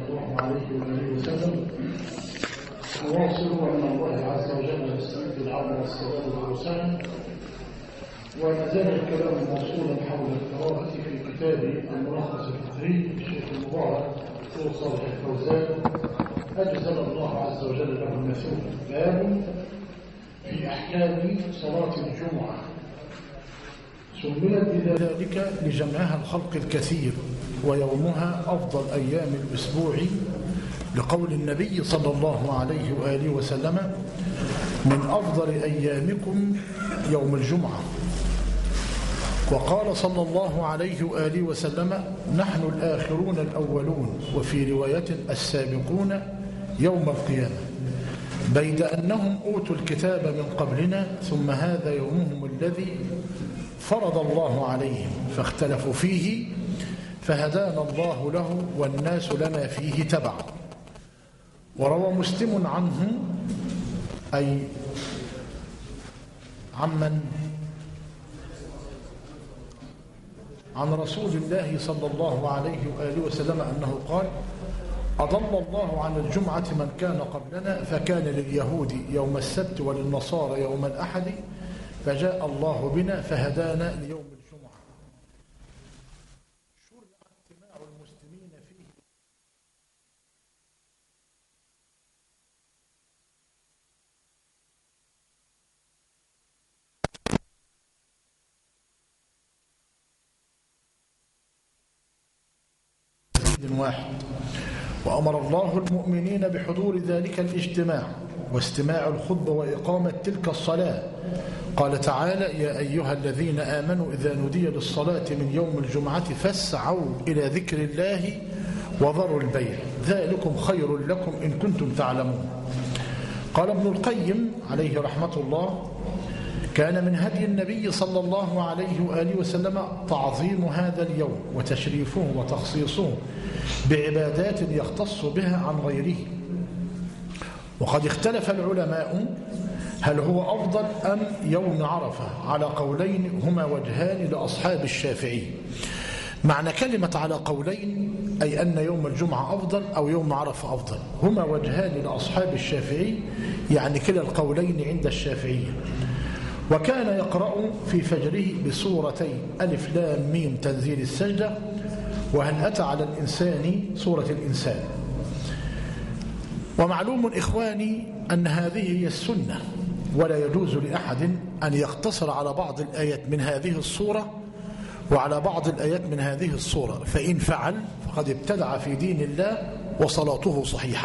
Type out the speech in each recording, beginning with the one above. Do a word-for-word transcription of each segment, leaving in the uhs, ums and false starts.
الله عليه وآله وسلم. نواصل أن الله عز وجل يستمد العون والصلاة والسلام، وما زال الكلام موصولا حول القراءة في كتاب الملخص الفقهي للشيخ المبارك دكتور صالح الفوزان أجزل الله عز وجل له المثوبة. باب في أحكام صلاة الجمعة، سميت بذلك لجمعها الخلق الكثير ويومها أفضل أيام الأسبوع، لقول النبي صلى الله عليه وآله وسلم: من أفضل أيامكم يوم الجمعة. وقال صلى الله عليه وآله وسلم: نحن الآخرون الأولون، وفي رواية السابقون يوم القيامة، بيد أنهم أوتوا الكتاب من قبلنا، ثم هذا يومهم الذي فرض الله عليهم فاختلفوا فيه، فهدانا الله له والناس لنا فيه تبع. وروى مسلم عنه، أي عمن عن رسول الله صلى الله عليه وآله وسلم أنه قال: أضل الله عن الجمعة من كان قبلنا، فكان لليهود يوم السبت وللنصارى يوم الأحد، فجاء الله بنا فهدانا ليوم الجمعة. شرع اجتماع المسلمين فيه واحد، وأمر الله المؤمنين بحضور ذلك الاجتماع واستماع الخطبة وإقامة تلك الصلاة. قال تعالى: يا أيها الذين آمنوا إذا نودي للصلاة من يوم الجمعة فاسعوا إلى ذكر الله وذروا البيع، ذلكم خير لكم إن كنتم تعلمون. قال ابن القيم عليه رحمة الله: كان من هدي النبي صلى الله عليه وآله وسلم تعظيم هذا اليوم وتشريفه وتخصيصه بعبادات يختص بها عن غيره. وقد اختلف العلماء هل هو أفضل أم يوم عرفة، على قولين هما وجهان لأصحاب الشافعي. معنى كلمة على قولين أي أن يوم الجمعة أفضل أو يوم عرفة أفضل، هما وجهان لأصحاب الشافعي، يعني كلا القولين عند الشافعية. وكان يقرأ في فجره بسورتي ألف لام ميم تنزيل السجدة وهل أتى على الإنسان سورة الإنسان. ومعلوم إخواني أن هذه هي السنة، ولا يجوز لأحد أن يقتصر على بعض الآيات من هذه الصورة وعلى بعض الآيات من هذه الصورة، فإن فعل فقد ابتدع في دين الله وصلاته صحيحة.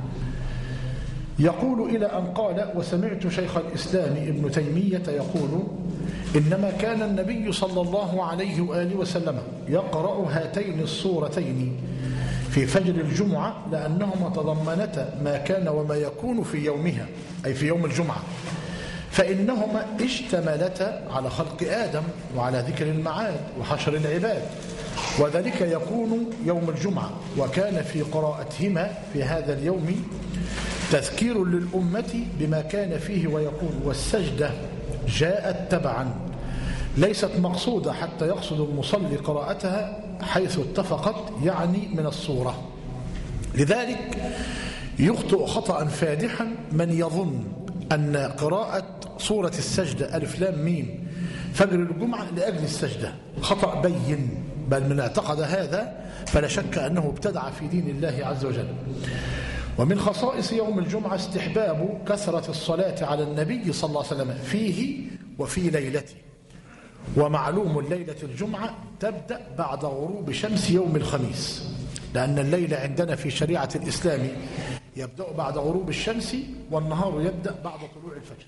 يقول إلى أن قال: وسمعت شيخ الإسلام ابن تيمية يقول: إنما كان النبي صلى الله عليه وآله وسلم يقرأ هاتين الصورتين في فجر الجمعة لأنهما تضمنتا ما كان وما يكون في يومها، أي في يوم الجمعة، فإنهما اشتملتا على خلق آدم وعلى ذكر المعاد وحشر العباد، وذلك يكون يوم الجمعة. وكان في قراءتهما في هذا اليوم تذكير للأمة بما كان فيه ويكون. والسجدة جاءت تبعا، ليست مقصودة حتى يقصد المصلي قراءتها حيث اتفقت، يعني من الصورة. لذلك يخطئ خطأ فادحا من يظن أن قراءة سورة السجدة ألف لام ميم فجر الجمعة لأجل السجدة، خطأ بين، بل من اعتقد هذا فلا شك أنه ابتدع في دين الله عز وجل. ومن خصائص يوم الجمعة استحباب كثرة الصلاة على النبي صلى الله عليه وسلم فيه وفي ليلته. ومعلوم ليلة الجمعة تبدأ بعد غروب شمس يوم الخميس، لأن الليلة عندنا في شريعة الإسلام يبدأ بعد غروب الشمس، والنهار يبدأ بعد طلوع الفجر.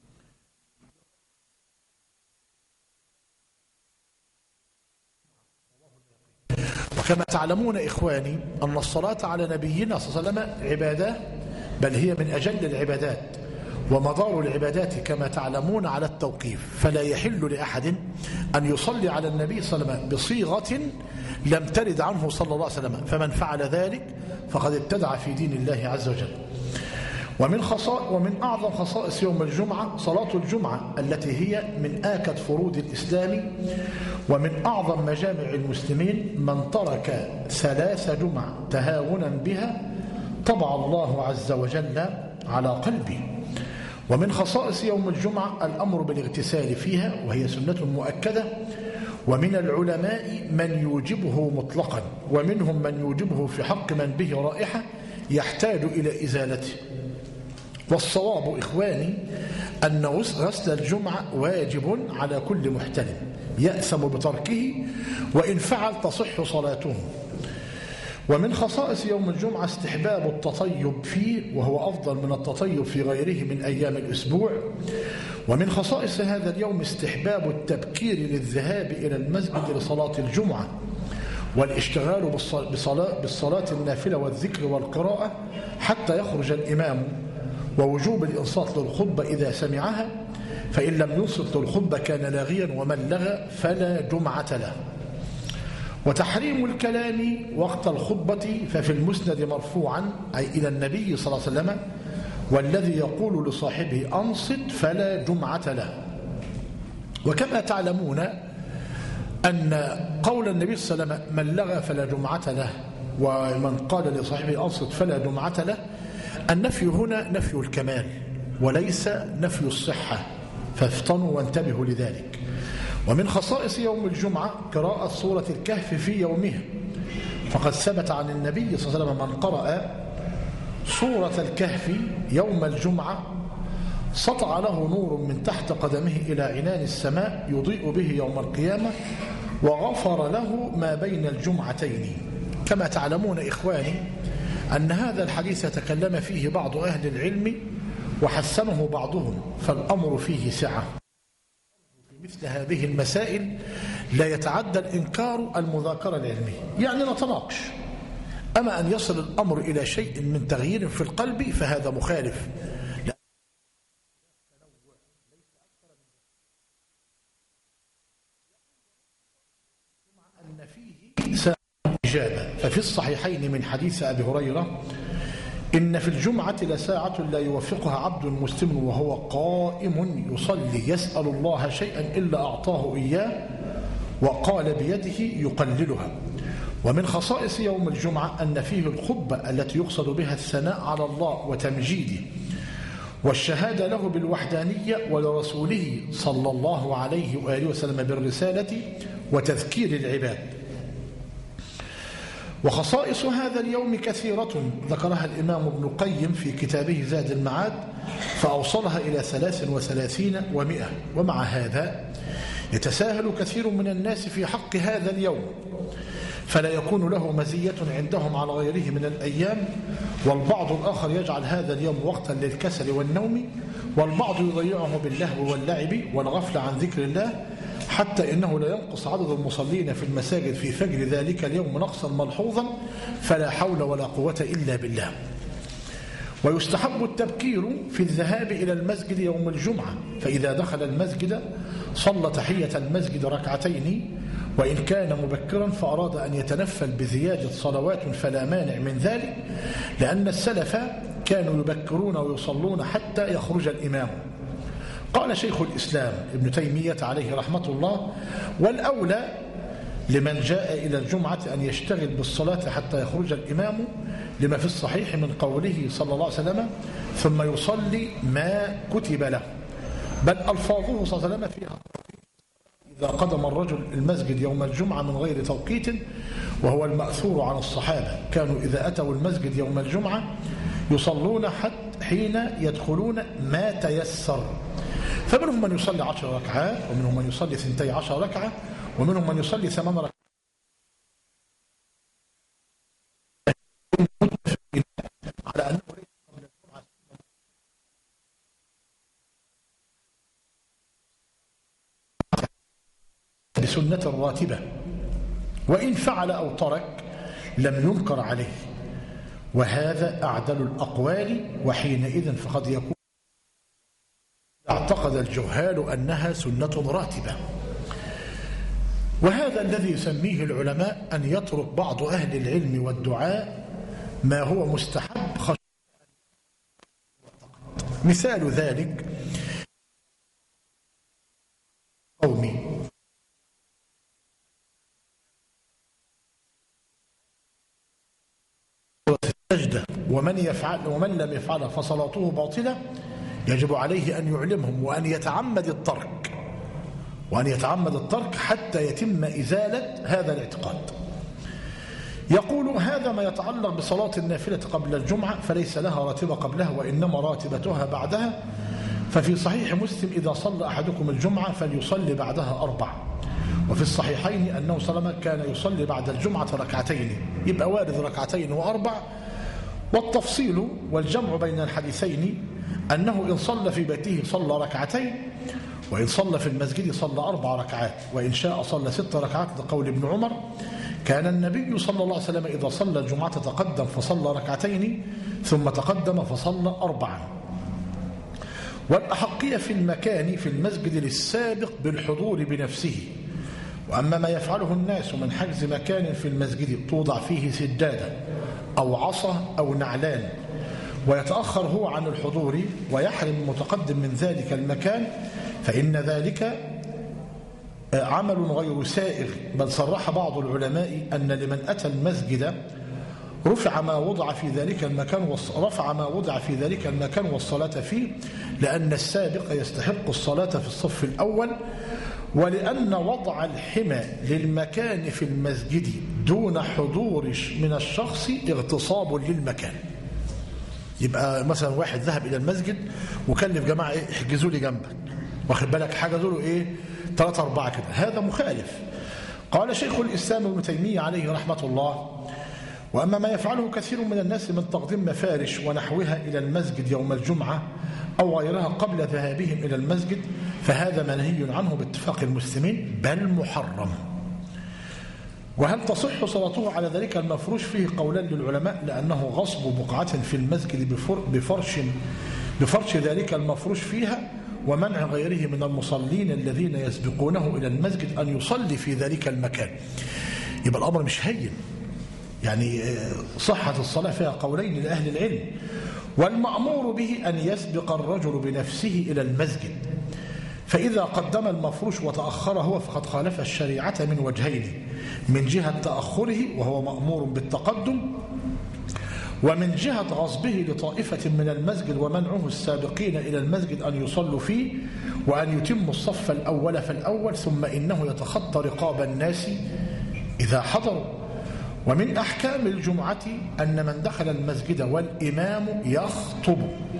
وكما تعلمون إخواني أن الصلاة على نبينا صلى الله عليه وسلم عبادة، بل هي من أجل العبادات، ومدار العبادات كما تعلمون على التوقيف، فلا يحل لأحد أن يصلي على النبي صلى الله عليه وسلم بصيغة لم ترد عنه صلى الله عليه وسلم، فمن فعل ذلك فقد ابتدع في دين الله عز وجل. ومن, خصائص ومن أعظم خصائص يوم الجمعة صلاة الجمعة التي هي من آكد فروض الإسلام ومن أعظم مجامع المسلمين. من ترك ثلاث جمع تهاونا بها طبع الله عز وجل على قلبه. ومن خصائص يوم الجمعة الأمر بالاغتسال فيها وهي سنة مؤكدة، ومن العلماء من يوجبه مطلقا، ومنهم من يوجبه في حق من به رائحة يحتاج إلى إزالته. والصواب إخواني أن غسل الجمعة واجب على كل محتلم يأثم بتركه، وإن فعل تصح صلاته. ومن خصائص يوم الجمعة استحباب التطيب فيه، وهو أفضل من التطيب في غيره من أيام الأسبوع. ومن خصائص هذا اليوم استحباب التبكير للذهاب إلى المسجد لصلاة الجمعة والاشتغال بالصلاة, بالصلاة النافلة والذكر والقراءة حتى يخرج الإمام، ووجوب الإنصات للخطبة إذا سمعها، فإن لم ينصت للخطبة كان لاغيا، ومن لغى فلا جمعة له. وتحريم الكلام وقت الخطبة ففي المسند مرفوعا أي إلى النبي صلى الله عليه وسلم: والذي يقول لصاحبه أنصت فلا جمعة له. وكما تعلمون أن قول النبي صلى الله عليه وسلم: من لغى فلا جمعة له، ومن قال لصاحبه أنصت فلا جمعة له، النفي هنا نفي الكمال وليس نفي الصحة، فافتنوا وانتبهوا لذلك. ومن خصائص يوم الجمعة قراءة سورة الكهف في يومها، فقد ثبت عن النبي صلى الله عليه وسلم: من قرأ سورة الكهف يوم الجمعة سطع له نور من تحت قدمه إلى عنان السماء يضيء به يوم القيامة، وغفر له ما بين الجمعتين. كما تعلمون إخواني أن هذا الحديث تكلم فيه بعض أهل العلم وحسنه بعضهم، فالأمر فيه سعة. في مثل هذه المسائل لا يتعدى الإنكار المذاكرة العلمية، يعني نتناقش. أما أن يصل الأمر إلى شيء من تغيير في القلب فهذا مخالف. أن فيه ساعة إجابة، ففي الصحيحين من حديث أبي هريرة: إن في الجمعة لساعة لا يوفقها عبد مسلم وهو قائم يصلي يسأل الله شيئا إلا أعطاه إياه، وقال بيده يقللها. ومن خصائص يوم الجمعة أن فيه الخطبة التي يقصد بها الثناء على الله وتمجيده، والشهادة له بالوحدانية ولرسوله صلى الله عليه وآله وسلم بالرسالة وتذكير العباد. وخصائص هذا اليوم كثيرة ذكرها الإمام ابن القيم في كتابه زاد المعاد، فأوصلها إلى ثلاث وثلاثين ومئة. ومع هذا يتساهل كثير من الناس في حق هذا اليوم، فلا يكون له مزية عندهم على غيره من الأيام. والبعض الآخر يجعل هذا اليوم وقتا للكسل والنوم، والبعض يضيعه باللهو واللعب والغفلة عن ذكر الله، حتى إنه لا ينقص عدد المصلين في المساجد في فجر ذلك اليوم نقصا ملحوظا، فلا حول ولا قوة إلا بالله. ويستحب التبكير في الذهاب إلى المسجد يوم الجمعة، فإذا دخل المسجد صلى تحية المسجد ركعتين، وإن كان مبكرا فأراد أن يتنفل بزيادة صلوات فلا مانع من ذلك، لأن السلف كانوا يبكرون ويصلون حتى يخرج الإمام. قال شيخ الإسلام ابن تيمية عليه رحمة الله: والأولى لمن جاء إلى الجمعة أن يشتغل بالصلاة حتى يخرج الإمام، لما في الصحيح من قوله صلى الله عليه وسلم: ثم يصلي ما كتب له. بل ألفاظه صلى الله عليه وسلم فيها إذا قدم الرجل المسجد يوم الجمعة من غير توقيت، وهو المأثور عن الصحابة، كانوا إذا أتوا المسجد يوم الجمعة يصلون حتى حين يدخلون ما تيسر، فمنهم من يصلي عشر ركعات، ومنهم من يصلي ثنتي عشر ركعة، ومنهم من يصلي ثمان ركعات، على أنه بسنة راتبة، وإن فعل أو ترك لم ينكر عليه، وهذا أعدل الأقوال. وحينئذ فقد يكون اعتقد الجهال أنها سنة راتبة. وهذا الذي يسميه العلماء أن يترك بعض أهل العلم والدعاء ما هو مستحب خشية مثال ذلك قومي السجدة ومن يفعل ومن لم يفعلها فصلاته باطلة، يجب عليه أن يعلمهم وأن يتعمد الترك وأن يتعمد الترك حتى يتم إزالة هذا الاعتقاد. يقول هذا ما يتعلق بصلاة النافلة قبل الجمعة فليس لها راتبة قبلها وإنما راتبتها بعدها. ففي صحيح مسلم إذا صلى أحدكم الجمعة فليصلي بعدها أربع، وفي الصحيحين أنه صلى الله عليه وسلم كان يصلي بعد الجمعة ركعتين، يبقى وارد ركعتين وأربع. والتفصيل والجمع بين الحديثين أنه إن صلى في بيته صلى ركعتين، وإن صلى في المسجد صلى أربع ركعات، وإن شاء صلى ست ركعات لقول ابن عمر كان النبي صلى الله عليه وسلم إذا صلى الجمعة تقدم فصلى ركعتين ثم تقدم فصلى أربعا. والأحقية في المكان في المسجد للسابق بالحضور بنفسه. وأما ما يفعله الناس من حجز مكان في المسجد توضع فيه سجادة أو عصا أو نعلان ويتأخر هو عن الحضور ويحرم المتقدم من ذلك المكان، فإن ذلك عمل غير سائغ. بل صرح بعض العلماء أن لمن أتى المسجد رفع ما وضع في ذلك المكان رفع ما وضع في ذلك المكان والصلاة فيه، لأن السابق يستحق الصلاة في الصف الأول، ولأن وضع الحمى للمكان في المسجد دون حضور من الشخص اغتصاب للمكان. يبقى مثلا واحد ذهب إلى المسجد وكلف جماعة إيه احجزوا لي جنبك، واخد بالك حجزوا له إيه ثلاثة أربعة كده، هذا مخالف. قال شيخ الإسلام ابن تيمية عليه رحمة الله: وأما ما يفعله كثير من الناس من تقديم مفارش ونحوها إلى المسجد يوم الجمعة أو غيرها قبل ذهابهم إلى المسجد فهذا منهي عنه باتفاق المسلمين بل محرم. وهل تصح صلاته على ذلك المفروش؟ فيه قولان للعلماء، لأنه غصب بقعة في المسجد بفرش بفرش ذلك المفروش فيها ومنع غيره من المصلين الذين يسبقونه إلى المسجد أن يصلي في ذلك المكان. يبقى الأمر مش هين، يعني صحة الصلاة فيها قولين لأهل العلم. والمأمور به أن يسبق الرجل بنفسه إلى المسجد، فإذا قدم المفروش وتأخر هو فقد خالف الشريعة من وجهين: من جهة تأخره وهو مأمور بالتقدم، ومن جهة غصبه لطائفة من المسجد ومنعه السابقين إلى المسجد أن يصلوا فيه وأن يتموا الصف الأول فالأول، ثم إنه يتخطى رقاب الناس إذا حضروا. ومن أحكام الجمعة أن من دخل المسجد والإمام يخطب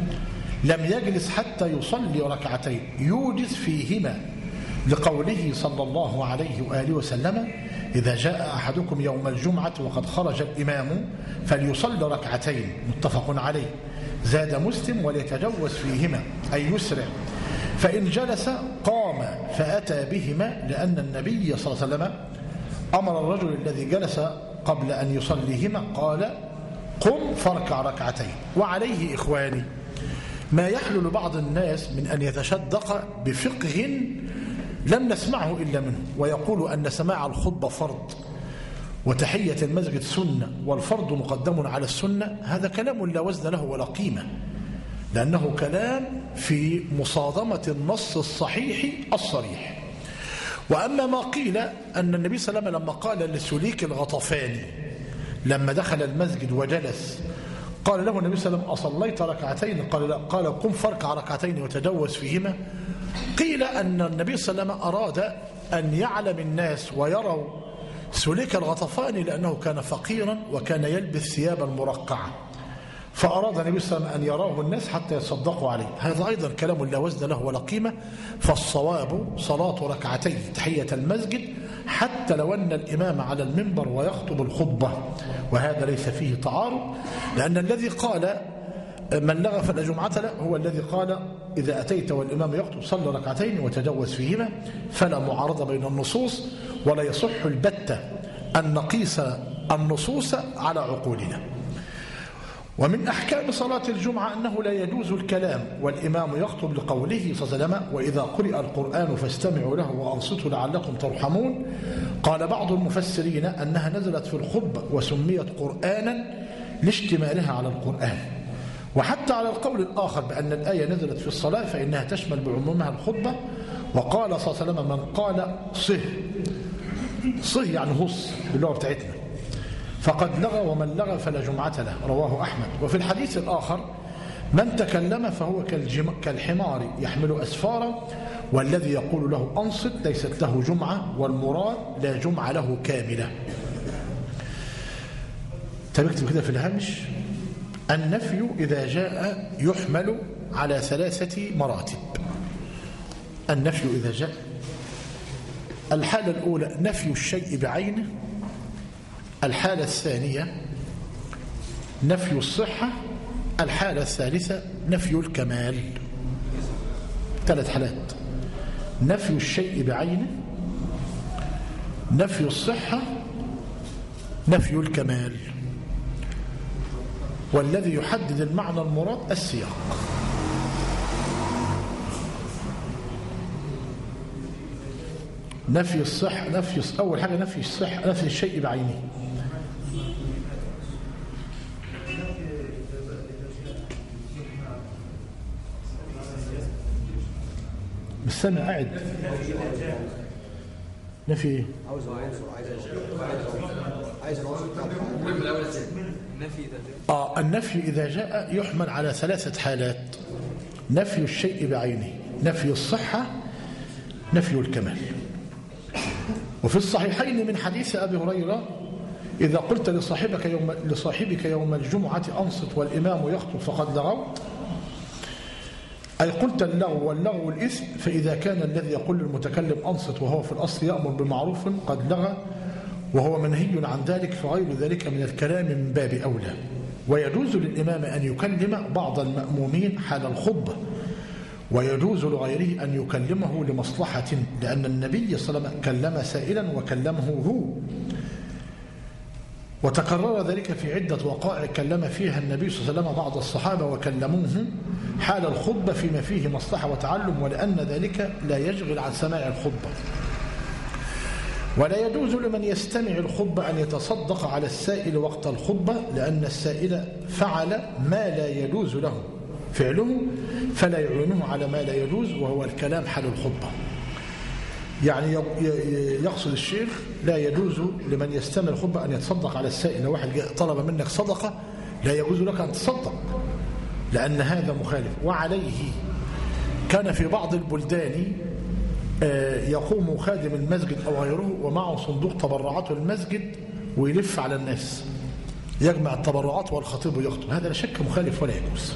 لم يجلس حتى يصلي ركعتين يوجز فيهما، لقوله صلى الله عليه وآله وسلم: إذا جاء أحدكم يوم الجمعة وقد خرج الإمام فليصلي ركعتين، متفق عليه. زاد مسلم: وليتجوز فيهما أي يسرع، فإن جلس قام فأتى بهما، لأن النبي صلى الله عليه وسلم أمر الرجل الذي جلس قبل أن يصليهما قال: قم فاركع ركعتين. وعليه إخواني ما يحلو لبعض الناس من أن يتشدق بفقه لم نسمعه إلا منه، ويقول أن سماع الخطبة فرض وتحية المسجد سنة والفرض مقدم على السنة. هذا كلام لا وزن له ولا قيمة، لأنه كلام في مصادمة النص الصحيح الصريح. وأما ما قيل أن النبي صلى الله عليه وسلم لما قال لسليك الغطفاني لما دخل المسجد وجلس قال له النبي صلى الله عليه وسلم: أصليت ركعتين؟ قال لا. قال: قم فاركع ركعتين وتجوز فيهما. قيل أن النبي صلى الله عليه وسلم أراد أن يعلم الناس ويروا سليك الغطفاني لأنه كان فقيرا وكان يلبس ثيابا مرقعة، فأراد النبي صلى الله عليه وسلم أن يراه الناس حتى يصدقوا عليه. هذا أيضا كلام لا وزن له ولا قيمة. فالصواب صلاة ركعتين تحية المسجد حتى لو أن الإمام على المنبر ويخطب الخطبة، وهذا ليس فيه تعارض، لأن الذي قال من لغى فلا جمعة له هو الذي قال: إذا أتيت والإمام يخطب صلى ركعتين وتجوز فيهما. فلا معارضة بين النصوص، ولا يصح البتة أن نقيس النصوص على عقولنا. ومن أحكام صلاة الجمعة أنه لا يجوز الكلام والإمام يخطب، لقوله صلى الله عليه وسلم: وإذا قرئ القرآن فاستمعوا له وأنصتوا لعلكم ترحمون. قال بعض المفسرين أنها نزلت في الخطبة وسميت قرآنا لاشتمالها على القرآن. وحتى على القول الآخر بأن الآية نزلت في الصلاة فإنها تشمل بعمومها الخطبة. وقال صلى الله عليه وسلم من قال صه صه يعني هص باللغة بتاعتنا فقد لغى ومن لغى فلا جمعة له، رواه أحمد. وفي الحديث الآخر من تكلم فهو كالحمار يحمل أسفارا والذي يقول له أنصت ليست له جمعة والمراد لا جمعة له كاملة. تبكتب كده في الهامش النفي إذا جاء يحمل على ثلاثة مراتب. النفي إذا جاء الحالة الأولى نفي الشيء بعينه، الحالة الثانية نفي الصحة، الحالة الثالثة نفي الكمال. ثلاث حالات: نفي الشيء بعينه، نفي الصحة، نفي الكمال. والذي يحدد المعنى المراد السياق. نفي الصحة، نفي أول حاجة نفي الصحة، نفي الشيء بعينه. بالسنة قاعد نفي ايه؟ عاوز عايز اه النفي إذا جاء يحمل على ثلاثة حالات: نفي الشيء بعينه، نفي الصحة، نفي الكمال. وفي الصحيحين من حديث أبي هريرة إذا قلت لصاحبك يوم لصاحبك يوم الجمعة أنصت والإمام يخطب فقد لغوت، أي قلت اللغو واللغو الإثم. فإذا كان الذي يقول للمتكلم أنصت وهو في الأصل يأمر بمعروف قد لغى وهو منهي عن ذلك، فغير ذلك من الكلام من باب أولى. ويجوز للإمام أن يكلم بعض المأمومين حال الخطبة، ويجوز لغيره أن يكلمه لمصلحة، لأن النبي صلى الله عليه وسلم كلم سائلا وكلمه هو. وتكرر ذلك في عدة وقائع كلم فيها النبي صلى الله عليه وسلم بعض الصحابة وكلموه حال الخطبة فيما فيه مصلحة وتعلم، ولأن ذلك لا يشغل عن سماع الخطبة. ولا يجوز لمن يستمع الخطبة أن يتصدق على السائل وقت الخطبة، لأن السائل فعل ما لا يجوز له فعله فلا يعينه على ما لا يجوز، وهو الكلام حال الخطبة. يعني يقصد الشيخ لا يجوز لمن يستمع الخطبة أن يتصدق على السائل. لو واحد طلب منك صدقة لا يجوز لك أن تصدق، لأن هذا مخالف. وعليه كان في بعض البلدان يقوم خادم المسجد أو غيره ومعه صندوق تبرعات المسجد ويلف على الناس يجمع التبرعات والخطيب يخطب، هذا لا شك مخالف ولا يجوز.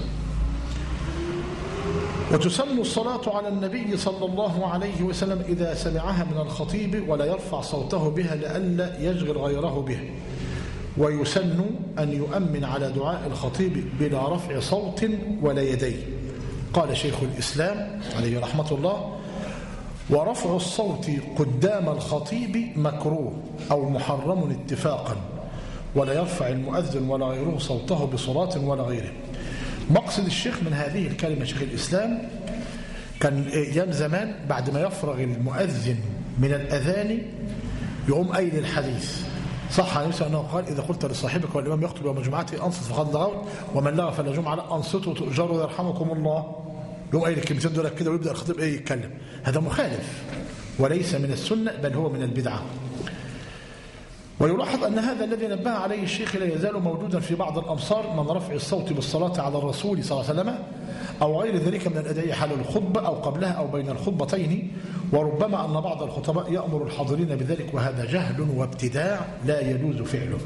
وتسن الصلاة على النبي صلى الله عليه وسلم إذا سمعها من الخطيب ولا يرفع صوته بها لئلا يشغل غيره بها. ويسن أن يؤمن على دعاء الخطيب بلا رفع صوت ولا يديه. قال شيخ الإسلام عليه رحمة الله: ورفع الصوت قدام الخطيب مكروه أو محرم اتفاقا، ولا يرفع المؤذن ولا غيره صوته بصلاة ولا غيره. مقصد الشيخ من هذه الكلمة شيخ الإسلام كان أيام زمان بعد ما يفرغ المؤذن من الأذان يقوم قايل الحديث صح عن نفسه أنه قال: إذا قلت لصاحبك والإمام يخطب يوم جمعته أنصت فقد لغوت ومن لغى فلا جمعة له، أنصتوا تؤجروا يرحمكم الله. يقوم قايل الكلمتين دول كده ويبدأ الخطيب إيه يتكلم. هذا مخالف وليس من السنة بل هو من البدعة. ويلاحظ أن هذا الذي نبه عليه الشيخ لا يزال موجودا في بعض الأمصار من رفع الصوت بالصلاة على الرسول صلى الله عليه وسلم أو غير ذلك من الأدعية حال الخطبة أو قبلها أو بين الخطبتين. وربما أن بعض الخطباء يأمر الحاضرين بذلك، وهذا جهل وابتداع لا يجوز فعله.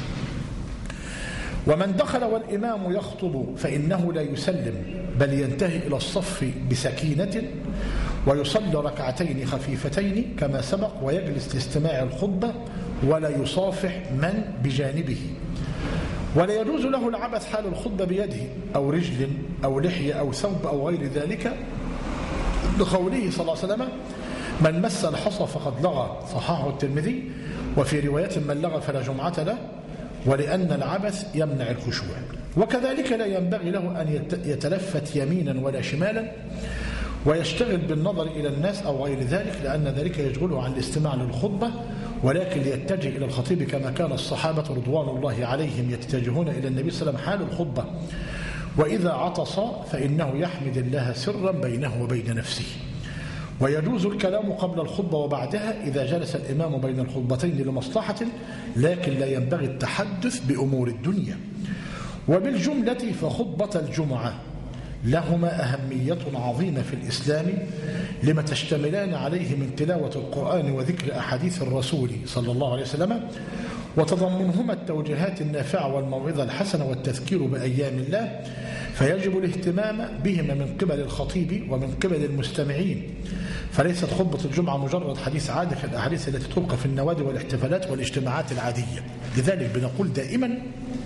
ومن دخل والإمام يخطب فإنه لا يسلم بل ينتهي إلى الصف بسكينة ويصلي ركعتين خفيفتين كما سبق ويجلس لاستماع الخطبة ولا يصافح من بجانبه. ولا يجوز له العبث حال الخطبة بيده أو رجل أو لحية أو ثوب أو غير ذلك، لقوله صلى الله عليه وسلم: من مس الحصى فقد لغى، صححه الترمذي. وفي رواية: من لغى فلا جمعة له، ولأن العبث يمنع الخشوع. وكذلك لا ينبغي له أن يتلفت يمينا ولا شمالا ويشتغل بالنظر إلى الناس أو غير ذلك، لأن ذلك يشغله عن الاستماع للخطبة، ولكن ليتجه إلى الخطيب كما كان الصحابة رضوان الله عليهم يتجهون إلى النبي صلى الله عليه وسلم حال الخطبة. وإذا عطس فإنه يحمد الله سرا بينه وبين نفسه. ويجوز الكلام قبل الخطبة وبعدها إذا جلس الإمام بين الخطبتين لمصلحة، لكن لا ينبغي التحدث بأمور الدنيا. وبالجملة فخطبة الجمعة لهما أهمية عظيمة في الإسلام لما تشتملان عليه من تلاوة القرآن وذكر أحاديث الرسول صلى الله عليه وسلم، وتضمنهما التوجيهات النافعة والموعظة الحسنة والتذكير بأيام الله، فيجب الاهتمام بهما من قبل الخطيب ومن قبل المستمعين. فليست خطبة الجمعة مجرد حديث عادي كالأحاديث التي تلقى في النوادي والاحتفالات والاجتماعات العادية. لذلك بنقول دائما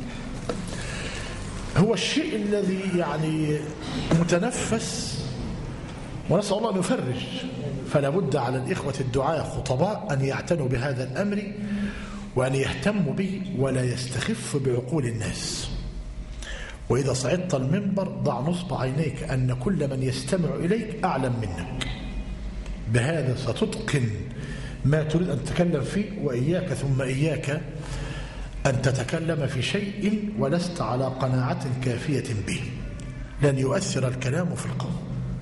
هو الشيء الذي يعني متنفس، ونسأل الله أن يفرج، فلا بد على الإخوة الدعاة خطباء أن يعتنوا بهذا الأمر وأن يهتموا به ولا يستخف بعقول الناس. وإذا صعدت المنبر ضع نصب عينيك أن كل من يستمع إليك أعلم منك، بهذا ستتقن ما تريد أن تتكلم فيه. وإياك ثم إياك أن تتكلم في شيء ولست على قناعة كافية به، لن يؤثر الكلام في القوم.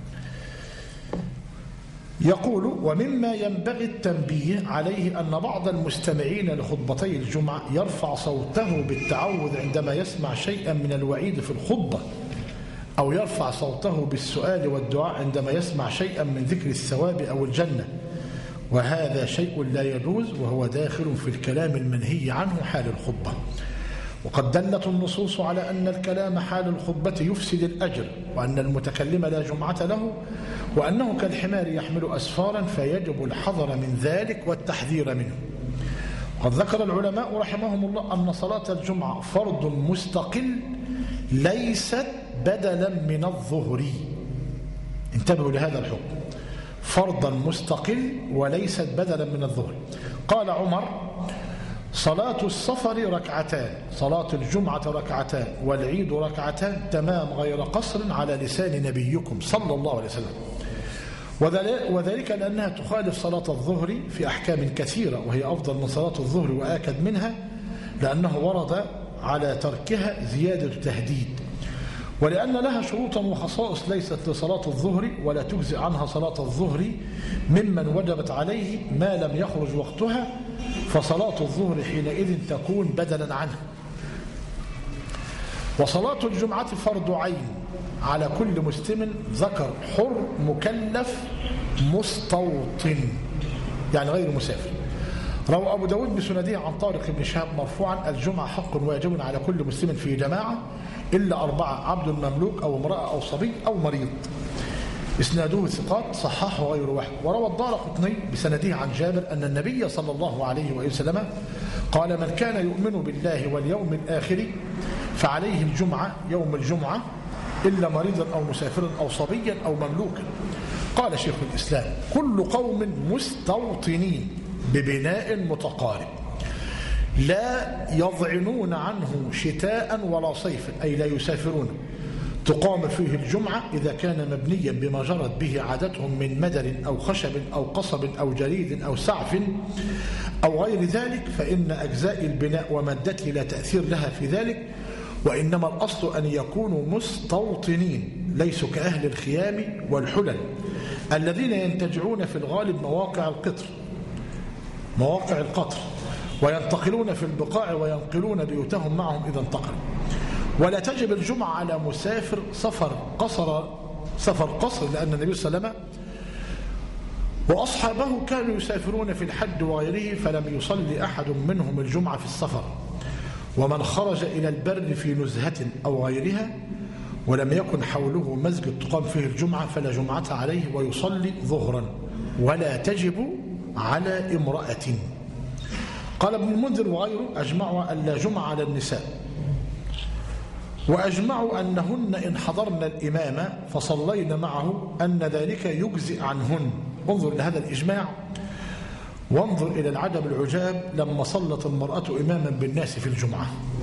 يقول: ومما ينبغي التنبيه عليه أن بعض المستمعين لخطبتي الجمعة يرفع صوته بالتعوذ عندما يسمع شيئا من الوعيد في الخطبة، أو يرفع صوته بالسؤال والدعاء عندما يسمع شيئا من ذكر الثواب أو الجنة، وهذا شيء لا يجوز، وهو داخل في الكلام المنهي عنه حال الخطبة. وقد دلت النصوص على أن الكلام حال الخطبة يفسد الأجر، وأن المتكلم لا جمعة له، وأنه كالحمار يحمل أسفارا، فيجب الحذر من ذلك والتحذير منه. وقد ذكر العلماء رحمهم الله أن صلاة الجمعة فرض مستقل ليست بدلا من الظهر. انتبهوا لهذا الحكم، فرضا مستقل وليست بدلا من الظهر. قال عمر: صلاة السفر ركعتان، صلاة الجمعة ركعتان، والعيد ركعتان، تمام غير قصر على لسان نبيكم صلى الله عليه وسلم. وذلك لأنها تخالف صلاة الظهر في أحكام كثيرة، وهي أفضل من صلاة الظهر وآكد منها، لأنه ورد على تركها زيادة تهديد، ولأن لها شروطا وخصائص ليست لصلاة الظهر، ولا تجزئ عنها صلاة الظهر ممن وجبت عليه ما لم يخرج وقتها، فصلاة الظهر حينئذ تكون بدلا عنها. وصلاة الجمعة فرض عين على كل مسلم ذكر حر مكلف مستوطن، يعني غير مسافر. روى أبو داود بسنده عن طارق بن شهاب مرفوعا: الجمعة حق واجب على كل مسلم في جماعة إلا أربعة: عبد مملوك أو امرأة أو صبي أو مريض. إسناده ثقات، صححه غير واحد. وروى الدارقطني بسنده عن جابر أن النبي صلى الله عليه وسلم قال: من كان يؤمن بالله واليوم الآخر فعليه الجمعة يوم الجمعة إلا مريضا أو مسافرا أو صبيا أو مملوكا. قال شيخ الإسلام: كل قوم مستوطنين ببناء متقارب لا يضعنون عنه شتاء ولا صيفا، أي لا يسافرون، تقام فيه الجمعة إذا كان مبنيا بما جرت به عادتهم من مدر أو خشب أو قصب أو جريد أو سعف أو غير ذلك، فإن أجزاء البناء ومادته لا تأثير لها في ذلك، وإنما الأصل أن يكونوا مستوطنين، ليسوا كأهل الخيام والحلل الذين ينتجعون في الغالب مواقع القطر مواقع القطر وينتقلون في البقاع وينقلون بيوتهم معهم إذا انتقلوا. ولا تجب الجمعة على مسافر سفر قصر سفر قصر لأن النبي صلى الله عليه وسلم وأصحابه كانوا يسافرون في الحج وغيره، فلم يصلي أحد منهم الجمعة في السفر. ومن خرج إلى البر في نزهة أو غيرها ولم يكن حوله مسجد تقام فيه الجمعة فلا جمعة عليه ويصلي ظهرا، ولا تجب على امرأة. قال ابن المنذر وغيره: أجمعوا أن لا جمعة على النساء، وأجمعوا أنهن إن حضرن الإمام فصلين معه أن ذلك يجزئ عنهن. انظر لهذا الإجماع، وانظر إلى العجب العجاب لما صلت المرأة إماما بالناس في الجمعة.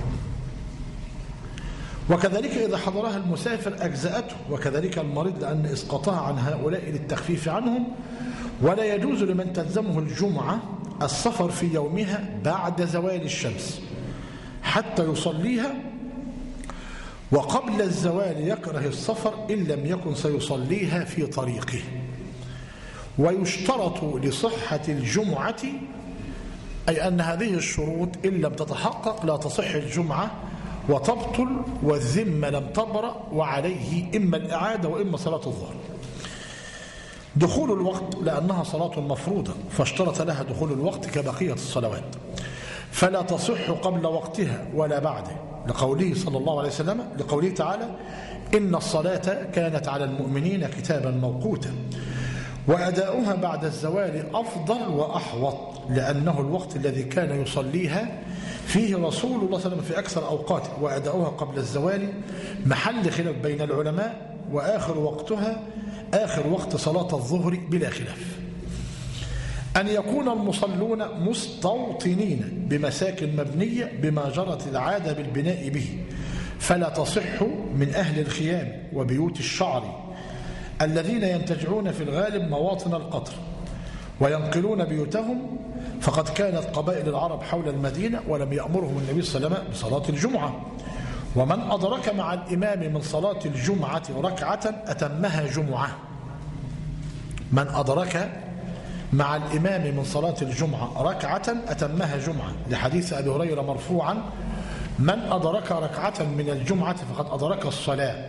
وكذلك إذا حضرها المسافر أجزأته، وكذلك المريض لأن إسقاطها عن هؤلاء للتخفيف عنهم. ولا يجوز لمن تلزمه الجمعة السفر في يومها بعد زوال الشمس حتى يصليها، وقبل الزوال يكره السفر إن لم يكن سيصليها في طريقه. ويشترط لصحة الجمعة، أي أن هذه الشروط إن لم تتحقق لا تصح الجمعة وتبطل، والذمة لم تبرأ، وعليه إما الإعادة وإما صلاة الظهر. دخول الوقت لأنها صلاة مفروضة فاشترط لها دخول الوقت كبقية الصلوات، فلا تصح قبل وقتها ولا بعده، لقوله صلى الله عليه وسلم لقوله تعالى: إن الصلاة كانت على المؤمنين كتابا موقوتا. وأداؤها بعد الزوال أفضل وأحوط، لأنه الوقت الذي كان يصليها فيه رسول الله صلى الله عليه وسلم في أكثر أوقاته، وأداؤها قبل الزوال محل خلاف بين العلماء، وآخر وقتها آخر وقت صلاة الظهر بلا خلاف. أن يكون المصلون مستوطنين بمساكن مبنية بما جرت العادة بالبناء به، فلا تصح من أهل الخيام وبيوت الشعر الذين ينتجعون في الغالب مواطن القطر وينقلون بيوتهم، فقد كانت قبائل العرب حول المدينة ولم يأمرهم النبي صلى الله عليه وسلم بصلاة الجمعة. ومن أدرك مع الإمام من صلاة الجمعة ركعة أتمها جمعة. من أدرك مع الإمام من صلاة الجمعة ركعة أتمها جمعة، لحديث أبي هريرة مرفوعا: من أدرك ركعة من الجمعة فقد أدرك الصلاة.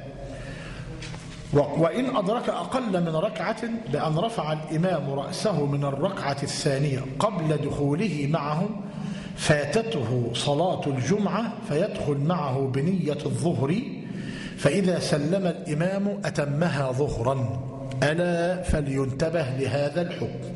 وإن أدرك أقل من ركعة بأن رفع الإمام رأسه من الركعة الثانية قبل دخوله معه فاتته صلاة الجمعة، فيدخل معه بنية الظهر، فإذا سلم الإمام أتمها ظهرا. ألا فلينتبه لهذا الحكم،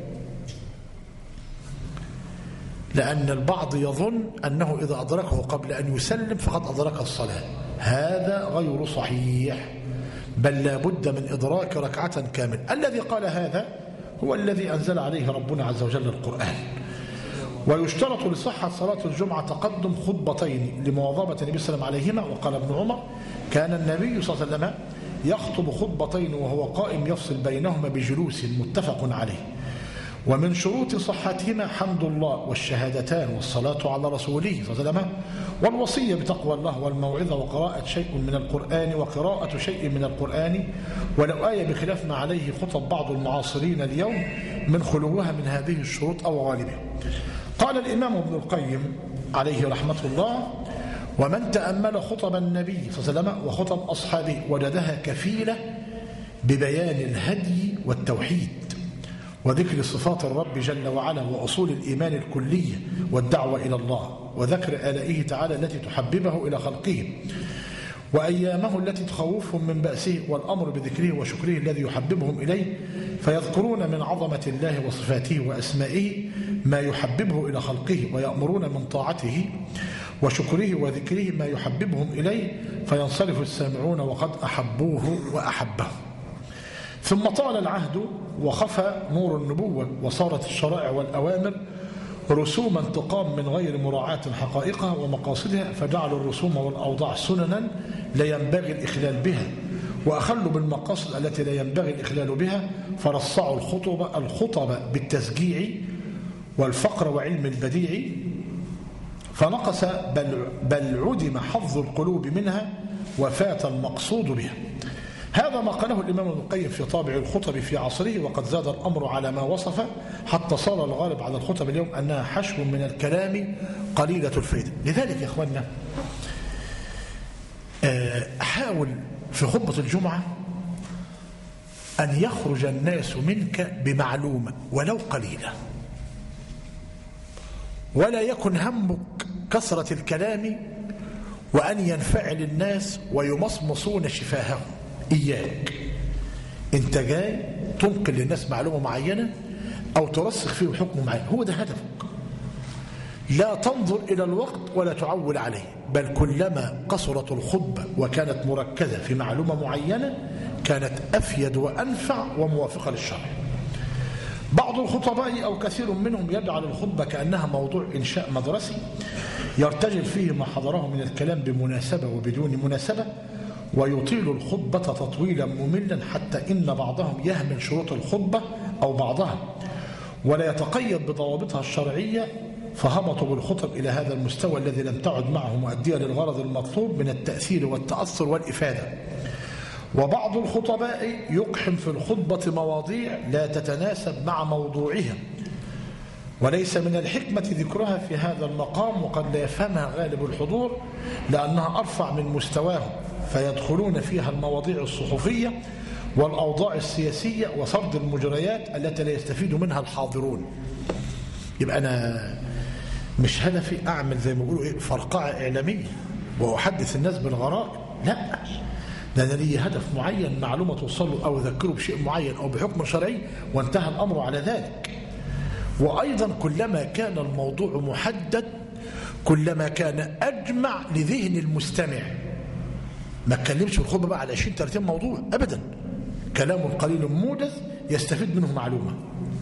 لأن البعض يظن أنه إذا أدركه قبل أن يسلم فقد أدرك الصلاة. هذا غير صحيح، بل لا بد من إدراك ركعة كامل. الذي قال هذا هو الذي أنزل عليه ربنا عز وجل القرآن. ويشترط لصحة صلاة الجمعة تقدم خطبتين لمواظبة النبي صلى الله عليه وسلم عليهما. وقال ابن عمر: كان النبي صلى الله عليه وسلم يخطب خطبتين وهو قائم يفصل بينهما بجلوس، متفق عليه. ومن شروط صحتهما حمد الله والشهادتان والصلاة على رسوله صلى الله عليه وسلم، والوصية بتقوى الله والموعظة، وقراءة شيء من القرآن وقراءة شيء من القرآن ولو آية، بخلاف ما عليه خطب بعض المعاصرين اليوم من خلوها من هذه الشروط أو غالبها. قال الإمام ابن القيم عليه رحمة الله: ومن تأمل خطب النبي صلى الله عليه وسلم وخطب أصحابه وجدها كفيلة ببيان الهدي والتوحيد وذكر صفات الرب جل وعلا وأصول الإيمان الكلية والدعوة إلى الله، وذكر آلائه تعالى التي تحببه إلى خلقه، وأيامه التي تخوفهم من بأسه، والأمر بذكره وشكره الذي يحببهم إليه، فيذكرون من عظمة الله وصفاته وأسمائه ما يحببه إلى خلقه، ويأمرون من طاعته وشكره وذكره ما يحببهم إليه، فينصرف السامعون وقد أحبوه وأحبه. ثم طال العهد وخفى نور النبوة، وصارت الشرائع والأوامر رسوما تقام من غير مراعاة حقائقها ومقاصدها، فجعلوا الرسوم والأوضاع سننا لا ينبغي الإخلال بها، وأخلوا بالمقاصد التي لا ينبغي الإخلال بها، فرصعوا الخطب الخطب بالتسجيع والفقر وعلم البديع، فنقص بل, بل عدم حظ القلوب منها وفات المقصود بها. هذا ما قاله الإمام ابن القيم في طابع الخطب في عصره، وقد زاد الأمر على ما وصف حتى صار الغالب على الخطب اليوم أنها حشو من الكلام قليلة الفائدة. لذلك يا إخواننا حاول في خطبة الجمعة أن يخرج الناس منك بمعلومة ولو قليلة، ولا يكن همك كثرة الكلام وأن ينفعل الناس ويمصمصون شفاههم. إياك أنت جاي تنقل للناس معلومة معينة أو ترسخ فيه حكم معين، هو ده هدفك. لا تنظر إلى الوقت ولا تعول عليه، بل كلما قصرت الخطبة وكانت مركزة في معلومة معينة كانت أفيد وأنفع وموافقة للشرع. بعض الخطباء أو كثير منهم يجعل الخطبة كأنها موضوع إنشاء مدرسي يرتجل فيه ما حضره من الكلام بمناسبة وبدون مناسبة، ويطيل الخطبة تطويلا مملا حتى إن بعضهم يهمل شروط الخطبة أو بعضها ولا يتقيد بضوابطها الشرعية، فهبطوا بالخطب إلى هذا المستوى الذي لم تعد معه مؤدية للغرض المطلوب من التأثير والتأثر والإفادة. وبعض الخطباء يقحم في الخطبة مواضيع لا تتناسب مع موضوعها، وليس من الحكمة ذكرها في هذا المقام، وقد لا يفهمها غالب الحضور لأنها أرفع من مستواهم، فيدخلون فيها المواضيع الصحفية والأوضاع السياسية وسرد المجريات التي لا يستفيد منها الحاضرون. يبقى أنا مش هدفي أعمل زي ما بيقولوا إيه فرقعة إعلامية وأحدث الناس بالغراء، لا، ده أنا لي هدف معين، معلومة توصله أو أذكره بشيء معين أو بحكم شرعي وانتهى الأمر على ذلك. وأيضا كلما كان الموضوع محدد كلما كان أجمع لذهن المستمع. ما اتكلمش في الخطبة بقى على عشرين ثلاثين موضوع أبدا، كلام قليل موجز يستفيد منه معلومة.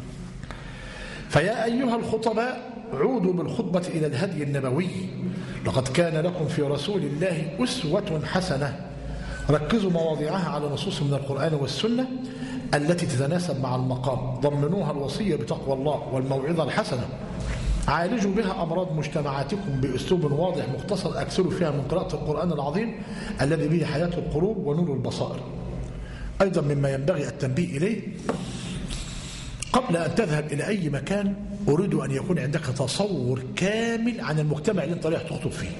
فيا أيها الخطباء عودوا بالخطبة إلى الهدي النبوي، لقد كان لكم في رسول الله أسوة حسنة. ركزوا مواضيعها على نصوص من القرآن والسنة التي تتناسب مع المقام، ضمنوها الوصية بتقوى الله والموعظة الحسنة، عالجوا بها أمراض مجتمعاتكم بأسلوب واضح مختصر، أكثروا فيها من قراءة القرآن العظيم الذي به حياة القلوب ونور البصائر. أيضا مما ينبغي التنبيه إليه قبل أن تذهب إلى أي مكان، أريد أن يكون عندك تصور كامل عن المجتمع اللي أنت رايح تخطب فيه،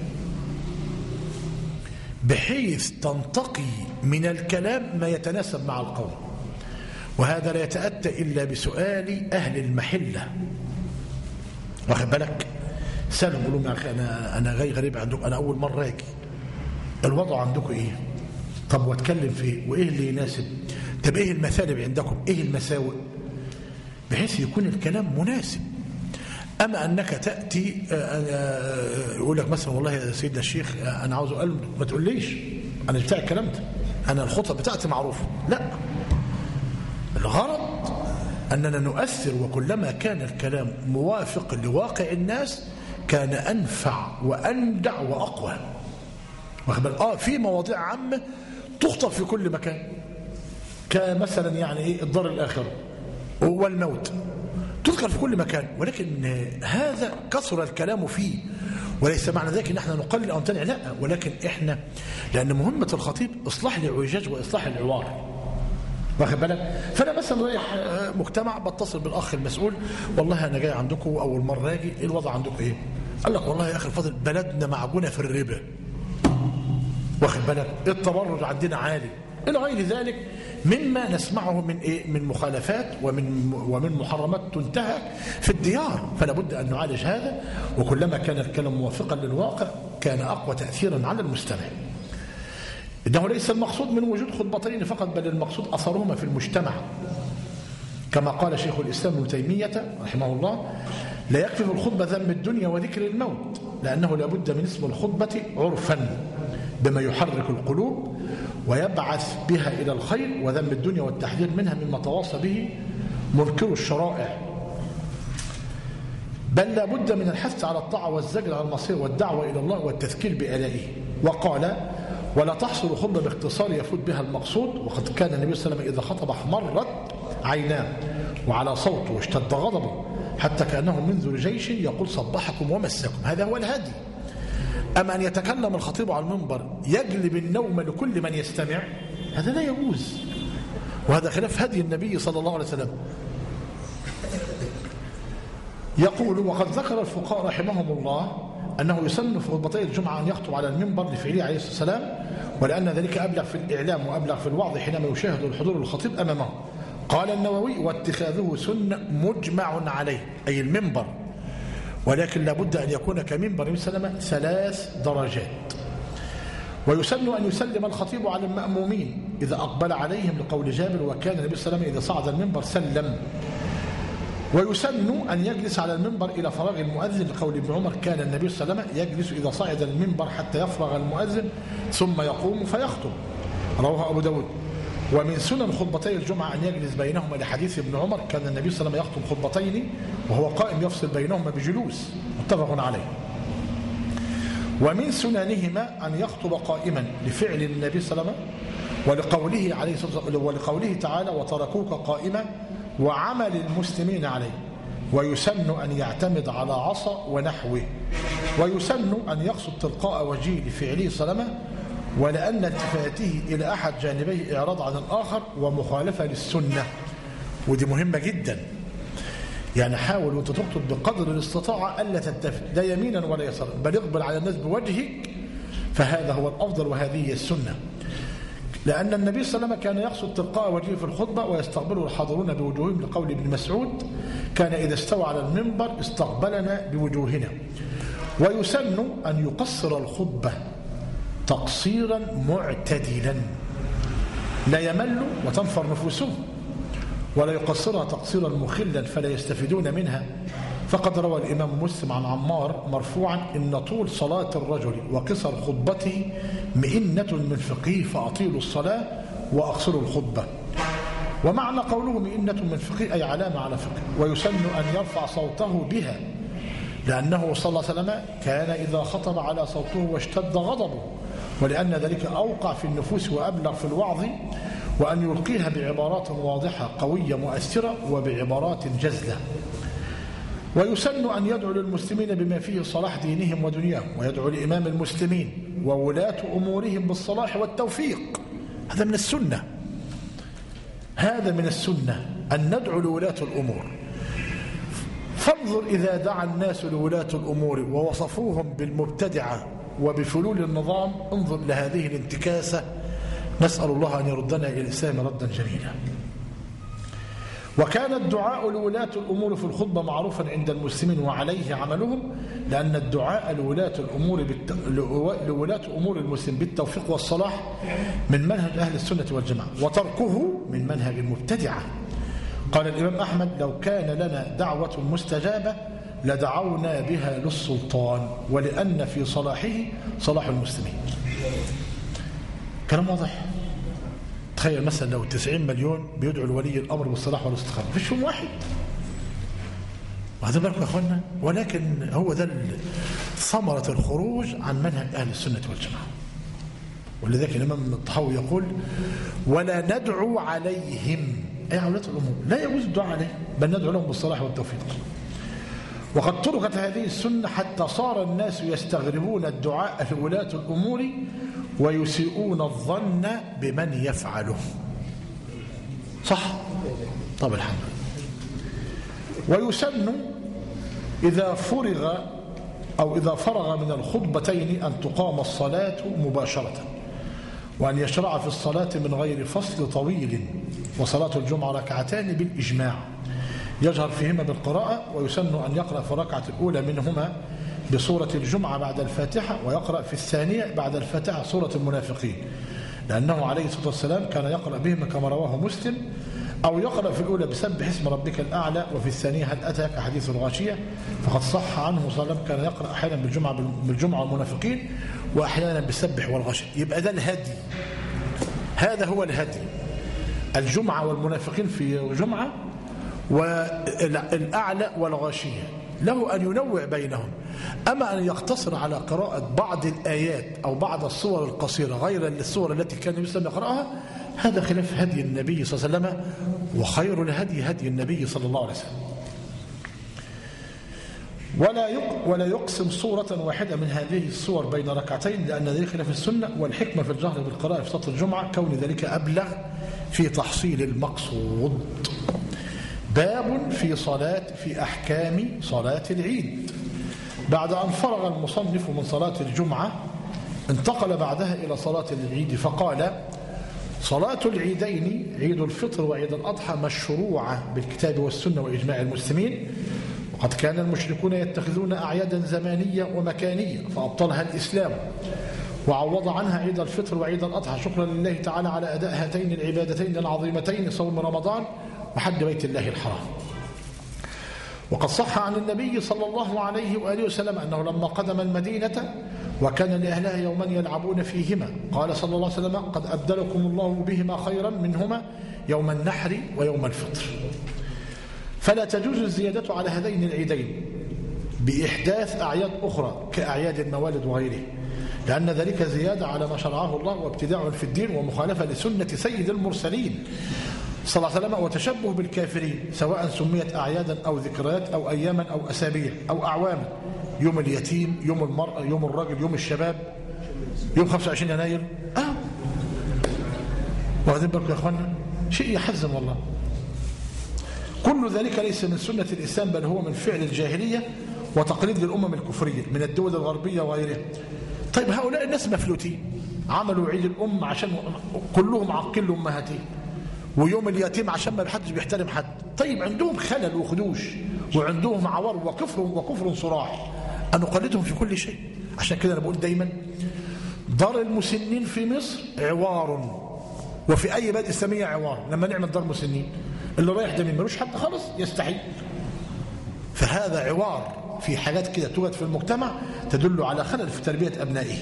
بحيث تنتقي من الكلام ما يتناسب مع القوم. وهذا لا يتأتى إلا بسؤال أهل المحلة. واخد بالك؟ سألهم قولوا يا أخي أنا أنا جاي غريب عندكم، أنا أول مرة أجي، الوضع عندكم إيه؟ طب وأتكلم في إيه؟ وإيه اللي يناسب؟ طب إيه المثالب عندكم؟ إيه المساوئ؟ بحيث يكون الكلام مناسب. أما أنك تأتي يقول لك مثلا والله يا سيدنا الشيخ أنا عاوز أقول، ما تقوليش أنا بتاع الكلام ده، أنا الخطب بتاعتي معروفة، لا، الغرض أننا نؤثر، وكلما كان الكلام موافق لواقع الناس كان أنفع وأندع وأقوى. آه في مواضيع عامة تخطب في كل مكان، كمثلا يعني إيه الدار الآخرة والموت، تذكر في كل مكان، ولكن هذا كثر الكلام فيه، وليس معنى ذلك ان احنا نقلل او نمتنع، لا، ولكن احنا لان مهمه الخطيب اصلاح الاعوجاج واصلاح العوار. واخد بالك؟ فانا مثلا رايح مجتمع بتصل بالاخ المسؤول، والله انا جاي عندكم اول مره اجي، ايه الوضع عندكم ايه؟ قال لك والله يا اخي الفاضل بلدنا معجونه في الربا. واخد بالك؟ التبرج عندنا عالي الى غير ذلك مما نسمعه من ايه؟ من مخالفات ومن ومن محرمات تنتهك في الديار. فلا بد ان نعالج هذا، وكلما كان الكلام موافقا للواقع كان اقوى تاثيرا على المستمع. انه ليس المقصود من وجود خطبتين فقط، بل المقصود اثرهما في المجتمع، كما قال شيخ الاسلام ابن تيميه رحمه الله: لا يكفي في الخطبه ذم الدنيا وذكر الموت، لانه لا بد من اسم الخطبه عرفا بما يحرك القلوب ويبعث بها إلى الخير، وذم الدنيا والتحذير منها مما تواصى به منكر الشرائع. بل لا بد من الحث على الطاعة والزجر عن المصير والدعوة إلى الله والتذكير بآلائه. وقال: ولا تحصل خطبة باختصار يفوت بها المقصود. وقد كان النبي صلى الله عليه وسلم إذا خطب احمرت عيناه وعلى صوته واشتد غضبه حتى كأنه منذر جيش يقول صبحكم ومسكم. هذا هو الهدي. أما أن يتكلم الخطيب على المنبر يجلب النوم لكل من يستمع، هذا لا يجوز، وهذا خلاف هدي النبي صلى الله عليه وسلم. يقول: وقد ذكر الفقهاء رحمهم الله أنه يسن في خطبتي الجمعة أن يخطب على المنبر لفعله عليه الصلاة والسلام، ولأن ذلك أبلغ في الإعلام وأبلغ في الوعظ حينما يشاهد الحضور الخطيب أمامه. قال النووي: واتخاذه سنة مجمع عليه، أي المنبر، ولكن لابد أن يكون كمنبر النبي صلى الله عليه وسلم ثلاث درجات. ويسن أن يسلم الخطيب على المأمومين إذا أقبل عليهم، لقول جابر: وكان النبي صلى الله عليه وسلم إذا صعد المنبر سلم. ويسن أن يجلس على المنبر إلى فراغ المؤذن، لقول ابن عمر: كان النبي صلى الله عليه وسلم يجلس إذا صعد المنبر حتى يفرغ المؤذن ثم يقوم فيخطب. رواه أبو داود. ومن سنن خطبتي الجمعة أن يجلس بينهما، لحديث ابن عمر: كان النبي صلى الله عليه وسلم يخطب خطبتين وهو قائم يفصل بينهما بجلوس، متفق عليه. ومن سننهما أن يخطب قائما، لفعل النبي صلى الله عليه وسلم ولقوله عليه ولقوله تعالى: وتركوك قائما، وعمل المسلمين عليه، ويسن أن يعتمد على عصا ونحوه، ويسن أن يقصد تلقاء وجهه لفعله صلى ولأن التفاته إلى أحد جانبيه إعراض عن الآخر ومخالفة للسنة. ودي مهمة جدا، يعني حاول وانت تخطب بقدر الاستطاعة ألا تلتفت لا يمينا ولا يسارا، بل اقبل على الناس بوجهك، فهذا هو الأفضل وهذه هي السنة. لأن النبي صلى الله عليه وسلم كان يقصد تلقاء وجهه في الخطبة ويستقبله الحاضرون بوجوههم، لقول ابن مسعود: كان إذا استوى على المنبر استقبلنا بوجوهنا. ويسن أن يقصر الخطبة تقصيرا معتدلا لا يمل وتنفر نفوسهم، ولا يقصرها تقصيرا مخلا فلا يستفيدون منها. فقد روى الإمام مسلم عن عمار مرفوعا: إن طول صلاة الرجل وقصر خطبته مئنة من فقهه فأطيلوا الصلاة وأقصروا الخطبة. ومعنى قوله مئنة من فقهه أي علامة على فقه. ويسن أن يرفع صوته بها، لأنه صلى الله عليه وسلم كان إذا خطب على صوته واشتد غضبه، ولأن ذلك أوقع في النفوس وأبلغ في الوعظ. وأن يلقيها بعبارات واضحة قوية مؤثرة وبعبارات جزلة. ويسن أن يدعو للمسلمين بما فيه صلاح دينهم ودنياهم، ويدعو لإمام المسلمين وولاة أمورهم بالصلاح والتوفيق. هذا من السنة، هذا من السنة أن ندعو لولاة الأمور. فانظر إذا دعا الناس لولاة الأمور ووصفوهم بالمبتدعة وبفلول النظام، انظر لهذه الانتكاسة. نسأل الله أن يردنا إلى الإسلام ردا جميلا. وكان الدعاء لولاة الأمور في الخطبة معروفا عند المسلمين وعليه عملهم، لأن الدعاء لولاة الأمور بالت... لولاة أمور المسلم بالتوفيق والصلاح من منهج أهل السنة والجماعة، وتركه من منهج المبتدعة. قال الإمام أحمد: لو كان لنا دعوة مستجابة لدعونا بها للسلطان، ولأن في صلاحه صلاح المسلمين. كلام واضح. تخيل مثلا لو تسعين مليون بيدعوا لولي الأمر بالصلاح والاستقامة، فيش فيهم واحد. وهذا بالكم يا أخوانا، ولكن هو ده ثمرة الخروج عن منهج أهل السنة والجماعة. ولذلك الإمام الطحاوي يقول: ولا ندعو عليهم، أي ولاة الأمور لا يجوز الدعاء عليهم، بل ندعو لهم بالصلاح والتوفيق. وقد تركت هذه السنة حتى صار الناس يستغربون الدعاء لولاة الأمور ويسيئون الظن بمن يفعله. صح؟ طب الحمد لله. ويسن إذا فرغ أو إذا فرغ من الخطبتين أن تقام الصلاة مباشرة، وأن يشرع في الصلاة من غير فصل طويل. وصلاة الجمعة ركعتان بالإجماع، يجهر فيهما بالقراءة، ويسن أن يقرأ في الركعة الأولى منهما بسورة الجمعة بعد الفاتحة، ويقرأ في الثانية بعد الفاتحة سورة المنافقين، لأنه عليه الصلاة والسلام كان يقرأ بهما كما رواه مسلم. أو يقرأ في الأولى بسبح اسم ربك الأعلى، وفي الثانية هل أتاك حديث الغاشية. فقد صح عنه صلى الله عليه وسلم كان يقرأ أحيانا بالجمعة بالجمعة والمنافقين، وأحيانا بالسبح والغاشية. يبقى ده الهدي، هذا هو الهدي. الجمعة والمنافقين في جمعة، والأعلى والغاشية، له أن ينوع بينهم. أما أن يقتصر على قراءة بعض الآيات أو بعض الصور القصيرة غير الصور التي كان النبي صلى الله عليه وسلم يقرأها، هذا خلاف هدي النبي صلى الله عليه وسلم، وخير الهدي هدي النبي صلى الله عليه وسلم. ولا ولا يقسم صورة واحدة من هذه الصور بين ركعتين، لأن ذلك خلاف السنة. والحكمة في الجهر بالقراءة في صلاة الجمعة كون ذلك أبلغ في تحصيل المقصود. باب في صلاة في أحكام صلاة العيد. بعد أن فرغ المصنف من صلاة الجمعة انتقل بعدها إلى صلاة العيد، فقال: صلاة العيدين عيد الفطر وعيد الأضحى مشروعة بالكتاب والسنة وإجماع المسلمين. وقد كان المشركون يتخذون أعيادا زمانية ومكانية فأبطلها الإسلام، وعوض عنها عيد الفطر وعيد الأضحى، شكرا لله تعالى على أداء هاتين العبادتين العظيمتين، صوم رمضان وحج بيت الله الحرام. وقد صح عن النبي صلى الله عليه وآله وسلم أنه لما قدم المدينة وكان لأهلها يوما يلعبون فيهما، قال صلى الله عليه وسلم: قد أبدلكم الله بهما خيرا منهما يوم النحر ويوم الفطر. فلا تجوز الزيادة على هذين العيدين بإحداث أعياد أخرى كأعياد الموالد وغيره، لأن ذلك زيادة على ما شرعه الله وابتداع في الدين ومخالفة لسنة سيد المرسلين. صلى الله عليه وسلم وتشبه بالكافرين سواء سميت أعيادا أو ذكريات أو أياما أو أسابيع أو أعواما، يوم اليتيم، يوم المرأة، يوم الرجل، يوم الشباب، يوم خمسة وعشرين يناير. آه واخدين بالكم يا أخوانا؟ شيء يحزن والله. كل ذلك ليس من سنة الإسلام بل هو من فعل الجاهلية وتقليد للأمم الكفرية من الدول الغربية وغيرها. طيب هؤلاء الناس مفلوتين، عملوا عيد الأم عشان كلهم عاقين لأمهاتهم، ويوم اليتيم عشان ما حدش بيحترم حد. طيب عندهم خلل وخدوش وعندهم عوار وكفر وكفر صراح، أن نقلدهم في كل شيء. عشان كده أنا بقول دايما دار المسنين في مصر عوار، وفي أي بلد إسلامية عوار. لما نعمل دار مسنين اللي رايح ده مين؟ ملوش حد خالص، يستحيل. فهذا عوار في حاجات كده توجد في المجتمع تدل على خلل في تربية أبنائه.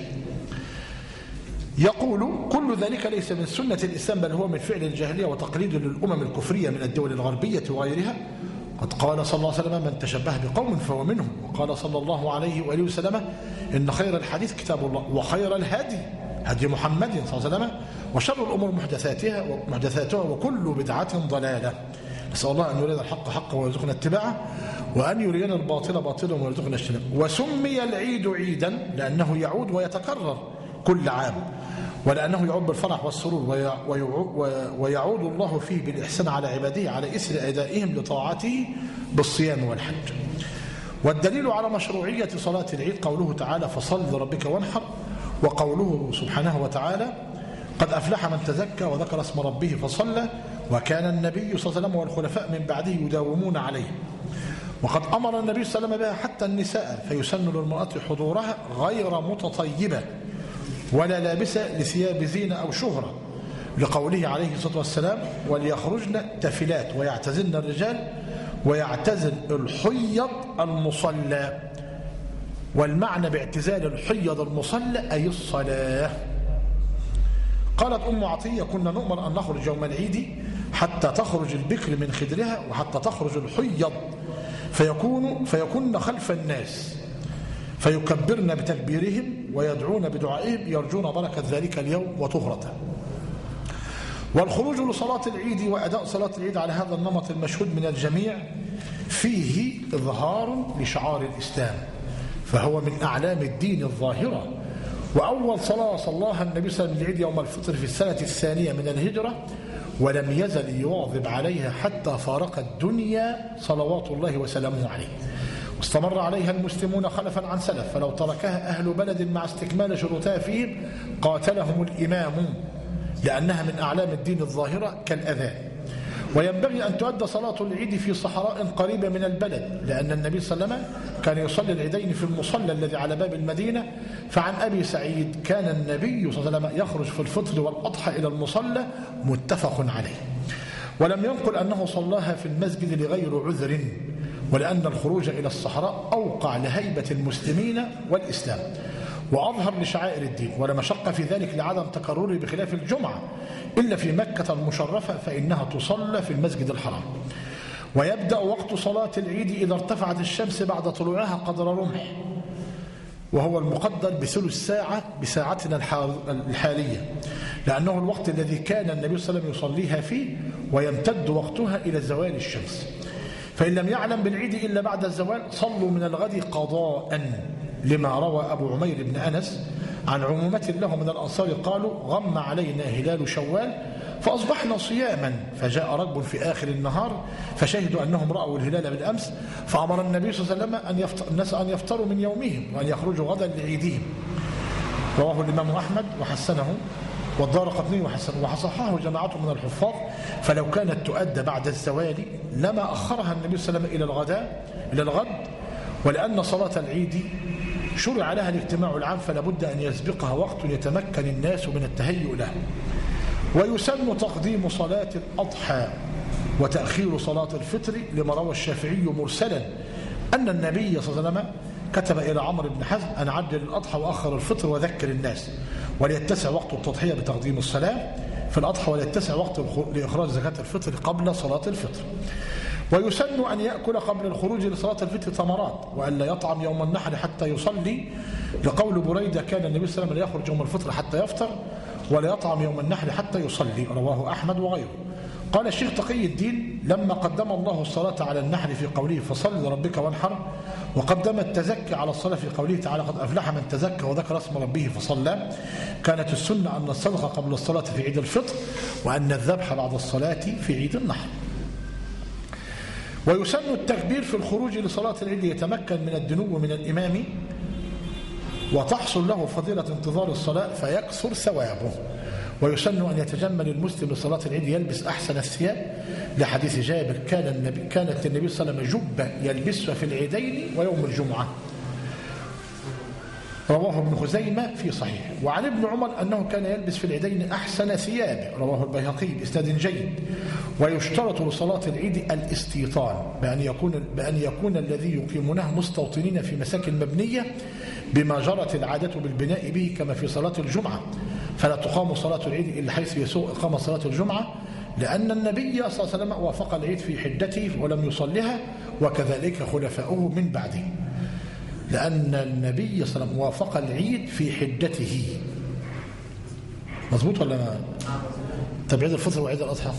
يقول كل ذلك ليس من سنة الإسلام بل هو من فعل الجاهلية وتقليد للأمم الكفرية من الدول الغربية وغيرها. قد قال صلى الله عليه وسلم من تشبه بقوم فهو منهم، وقال صلى الله عليه وآله وسلم إن خير الحديث كتاب الله وخير الهدي هدي محمد صلى الله عليه وسلم وشر الأمور محدثاتها ومحدثاتها وكل بدعة ضلالة. نسأل الله أن يرينا الحق حقا ويرزقنا اتباعه، وأن يرينا الباطل باطلا ويرزقنا اجتنابه. وسمي العيد عيدا لأنه يعود ويتكرر كل عام، ولأنه يعود بالفرح والسرور، ويعود الله فيه بالإحسان على عباده على إثر أدائهم لطاعته بالصيام والحج. والدليل على مشروعية صلاة العيد قوله تعالى فصل لربك وانحر، وقوله سبحانه وتعالى قد أفلح من تزكى وذكر اسم ربه فصلى، وكان النبي صلى الله عليه وسلم والخلفاء من بعده يداومون عليه. وقد أمر النبي صلى الله عليه وسلم بها حتى النساء، فيسن للمرأة حضورها غير متطيبة ولا لابسة لثياب زينة أو شهرة، لقوله عليه الصلاة والسلام وليخرجن تفلات ويعتزلن الرجال ويعتزل الحيض المصلى. والمعنى باعتزال الحيض المصلى أي الصلاة. قالت أم عطية كنا نؤمر أن نخرج يوم العيد حتى تخرج البكر من خدرها وحتى تخرج الحيض فيكون فيكون خلف الناس فيكبرن بتكبيرهم ويدعون بدعائهم يرجون بركة ذلك اليوم وطهرته. والخروج لصلاة العيد وأداء صلاة العيد على هذا النمط المشهود من الجميع فيه إظهار لشعار الإسلام، فهو من أعلام الدين الظاهرة. وأول صلاة صلاها النبي صلى الله عليه وسلم العيد يوم الفطر في السنة الثانية من الهجرة، ولم يزل يواظب عليها حتى فارق الدنيا صلوات الله وسلامه عليه. واستمر عليها المسلمون خلفا عن سلف، فلو تركها أهل بلد مع استكمال شروطها فيهم قاتلهم الإمام، لأنها من أعلام الدين الظاهرة كالأذان. وينبغي أن تؤدى صلاة العيد في صحراء قريبة من البلد، لأن النبي صلى الله عليه وسلم كان يصلي العيدين في المصلى الذي على باب المدينة. فعن أبي سعيد كان النبي صلى الله عليه وسلم يخرج في الفطر والأضحى إلى المصلى، متفق عليه. ولم ينقل أنه صلاها في المسجد لغير عذر، ولأن الخروج إلى الصحراء أوقع لهيبة المسلمين والإسلام وأظهر لشعائر الدين، ولا مشقة في ذلك لعدم تكرره بخلاف الجمعة، إلا في مكة المشرفة فإنها تصلى في المسجد الحرام. ويبدأ وقت صلاة العيد إذا ارتفعت الشمس بعد طلوعها قدر رمح، وهو المقدر بثلث ساعة بساعتنا الحالية، لأنه الوقت الذي كان النبي صلى الله عليه وسلم يصليها فيه، ويمتد وقتها إلى زوال الشمس. فإن لم يعلم بالعيد إلا بعد الزوال صلوا من الغد قضاء، لما روى أبو عمير بن أنس عن عمومة له من الأنصار قالوا غم علينا هلال شوال فأصبحنا صياما، فجاء ركب في آخر النهار فشهدوا أنهم رأوا الهلال بالأمس، فأمر النبي صلى الله عليه وسلم أن يفطر الناس أن يفطروا من يومهم وأن يخرجوا غدا لعيدهم. رواه الإمام أحمد وحسنه والدارقطني وحسنه وصححه جماعته من الحفاظ. فلو كانت تؤدى بعد الزوال لما أخرها النبي صلى الله عليه وسلم إلى الغداء إلى الغد، ولأن صلاة العيد شرع لها الاجتماع العام فلا بد أن يسبقها وقت يتمكن الناس من التهيؤ له. ويسن تقديم صلاة الأضحى وتأخير صلاة الفطر، لما روى الشافعي مرسلا أن النبي صلى الله عليه وسلم كتب إلى عمرو بن حزم أن عجل الأضحى وأخر الفطر وذكر الناس، وليتسع وقت التضحية بتقديم الصلاة في الأضحى، وليتسع وقت لإخراج زكاة الفطر قبل صلاة الفطر. ويسن أن يأكل قبل الخروج لصلاة الفطر ثمرات، وأن لا يطعم يوم النحر حتى يصلي، لقول بريدة كان النبي صلى الله عليه وسلم يخرج يوم الفطر حتى يفطر ولا يطعم يوم النحر حتى يصلي، رواه أحمد وغيره. قال الشيخ تقي الدين: لما قدم الله الصلاة على النحر في قوله فصل لربك وانحر، وقدم التزكي على الصلاة في قوله تعالى: قد أفلح من تزكى وذكر اسم ربه فصلى، كانت السنة أن الصدقة قبل الصلاة في عيد الفطر، وأن الذبح بعد الصلاة في عيد النحر. ويسن التكبير في الخروج لصلاة العيد يتمكن من الدنو من الإمام وتحصل له فضيلة انتظار الصلاة فيكثر ثوابه. ويسن أن يتجمل المسلم لصلاة العيد يلبس أحسن الثياب لحديث جابر: كان النبي كانت النبي صلى الله عليه وسلم جبة يلبسها في العيدين ويوم الجمعة، رواه ابن خزيمة في صحيح. وعن ابن عمر أنه كان يلبس في العيدين أحسن ثيابه، رواه البيهقي بإسناد جيد. ويشترط لصلاة العيد الاستيطان بأن يكون, بأن يكون الذي يقيمونه مستوطنين في مساكن مبنية بما جرت العادة بالبناء به كما في صلاة الجمعة، فلا تقام صلاة العيد إلا حيث يسوء إقامة صلاة الجمعة، لأن النبي صلى الله عليه وسلم وافق العيد في حدته ولم يصلها، وكذلك خلفاؤه من بعده، لأن النبي صلى الله عليه وسلم وافق العيد في حدته. مظبوط ولا ما؟ طب عيد الفطر وعيد الأضحى؟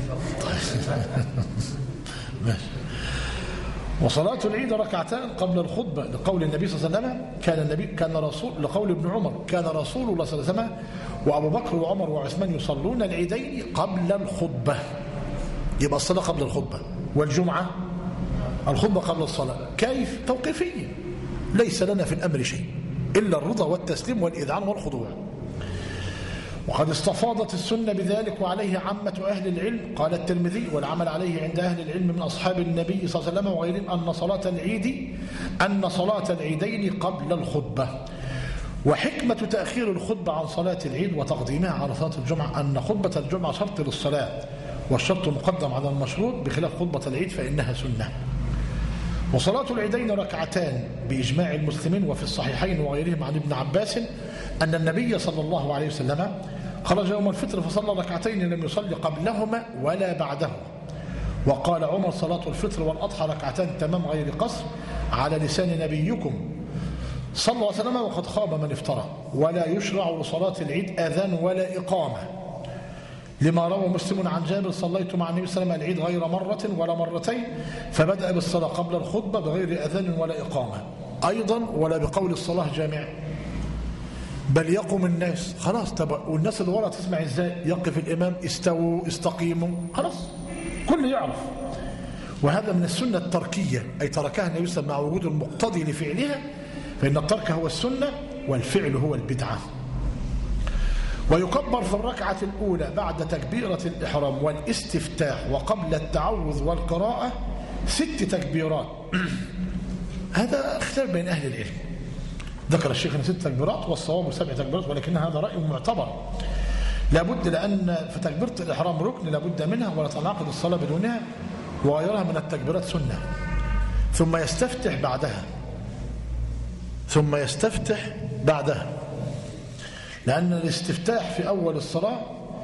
ماشي. وصلاة العيد ركعتان قبل الخطبة لقول النبي صلى الله عليه وسلم: كان النبي كان رسول لقول ابن عمر: كان رسول الله صلى الله عليه وسلم وأبو بكر وعمر وعثمان يصلون العيدين قبل الخطبة. يبقى الصلاة قبل الخطبة، والجمعة الخطبة قبل الصلاة. كيف؟ توقيفية، ليس لنا في الأمر شيء إلا الرضا والتسليم والإذعان والخضوع. وقد استفاضت السنة بذلك وعليه عامة أهل العلم. قال الترمذي: والعمل عليه عند أهل العلم من أصحاب النبي صلى الله عليه وسلم وغيرهم أن صلاة العيد أن صلاة العيدين قبل الخطبة. وحكمة تأخير الخطبة عن صلاة العيد وتقديمها على صلاة الجمعة أن خطبة الجمعة شرط للصلاة، والشرط مقدم على المشروط، بخلاف خطبة العيد فإنها سنة. وصلاة العيدين ركعتان بإجماع المسلمين. وفي الصحيحين وغيرهم عن ابن عباس أن النبي صلى الله عليه وسلم خرج يوم الفطر فصلى ركعتين لم يصلي قبلهما ولا بعدهما. وقال عمر: صلاة الفطر والأضحى ركعتان تمام غير قصر على لسان نبيكم صلى الله عليه وسلم، وقد خاب من افترى. ولا يشرع لصلاة العيد آذان ولا إقامة، لما روى مسلم عن جابر: صليت مع النبي صلى الله عليه وسلم العيد غير مرة ولا مرتين، فبدأ بالصلاة قبل الخطبة بغير أذان ولا إقامة. أيضا ولا بقول الصلاة جامع، بل يقوم الناس خلاص. طب والناس اللي ورا تسمع ازاي؟ يقف الإمام: استووا استقيموا، خلاص كل يعرف. وهذا من السنة التركية، أي تركها النبي صلى الله عليه وسلم مع وجود المقتضي لفعلها، فإن الترك هو السنة والفعل هو البدعة. ويكبر في الركعة الأولى بعد تكبيرة الإحرام والاستفتاح وقبل التعوذ والقراءة ست تكبيرات. هذا اختلاف بين أهل العلم. ذكر الشيخ ست تكبيرات والصواب سبع تكبيرات، ولكن هذا رأي معتبر لابد، لأن في تكبيرة الإحرام ركن لابد منها ولا تنعقد الصلاة بدونها، وغيرها من التكبيرات سنة. ثم يستفتح بعدها ثم يستفتح بعدها لأن الاستفتاح في أول الصلاة،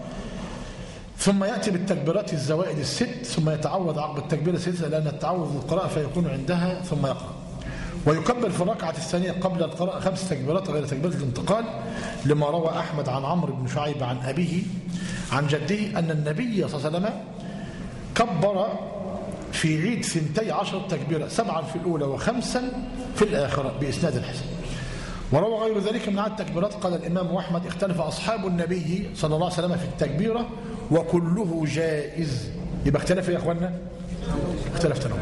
ثم يأتي بالتكبيرات الزوائد الست، ثم يتعوذ عقب التكبير السادسة لأن التعوذ القراءة فيكون عندها ثم يقرأ. ويكبر في الركعة الثانية قبل القراءة خمس تكبيرات غير تكبيرة الانتقال، لما روى أحمد عن عمرو بن شعيب عن أبيه عن جده أن النبي صلى الله عليه وسلم كبر في عيد ثنتي عشر تكبيرة، سبعا في الأولى وخمسا في الآخرة بإسناد الحسن. وروى غير ذلك من عدد التكبيرات. قال الإمام أحمد: اختلف أصحاب النبي صلى الله عليه وسلم في التكبيرة وكله جائز. يبقى اختلف يا أخوانا، اختلف تنوع.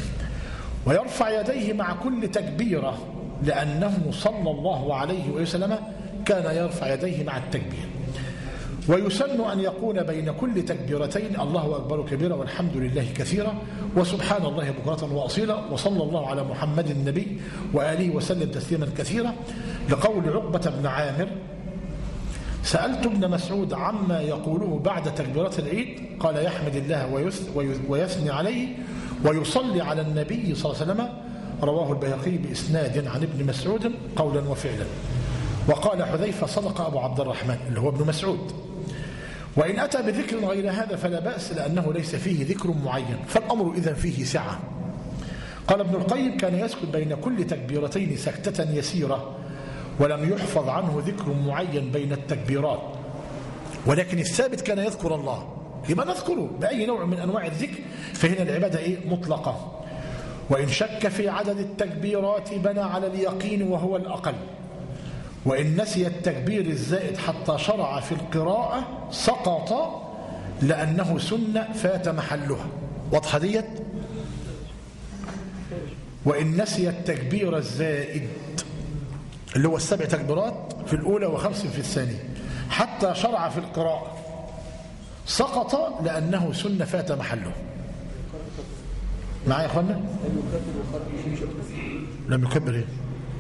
ويرفع يديه مع كل تكبيرة لأنه صلى الله عليه وسلم كان يرفع يديه مع التكبير. ويسن أن يكون بين كل تكبيرتين الله أكبر كبيرا والحمد لله كثيرا وسبحان الله بكرة وأصيلا وصلى الله على محمد النبي وآله وسلم تسليما كثيرا، لقول عقبة بن عامر: سألت ابن مسعود عما يقوله بعد تكبيرات العيد، قال: يحمد الله ويثني عليه ويصلي على النبي صلى الله عليه وسلم. رواه البيهقي بإسناد عن ابن مسعود قولا وفعلا. وقال حذيفة: صدق أبو عبد الرحمن اللي هو ابن مسعود. وإن أتى بذكر غير هذا فلا بأس، لأنه ليس فيه ذكر معين، فالأمر إذن فيه سعة. قال ابن القيم: كان يسكت بين كل تكبيرتين سكتة يسيرة، ولم يحفظ عنه ذكر معين بين التكبيرات، ولكن الثابت كان يذكر الله يبقى نذكره بأي نوع من أنواع الذكر، فهنا العبادة إيه؟ مطلقة. وإن شك في عدد التكبيرات بنى على اليقين وهو الأقل. وإن نسي التكبير الزائد حتى شرع في القراءة سقط لأنه سنة فات محلها. واضحة ديت؟ وإن نسي التكبير الزائد اللي هو السبع تكبيرات في الأولى وخمس في الثانية حتى شرع في القراءة سقط لأنه سنة فات محله. معايا يا أخوانا؟ لم يكبر إيه؟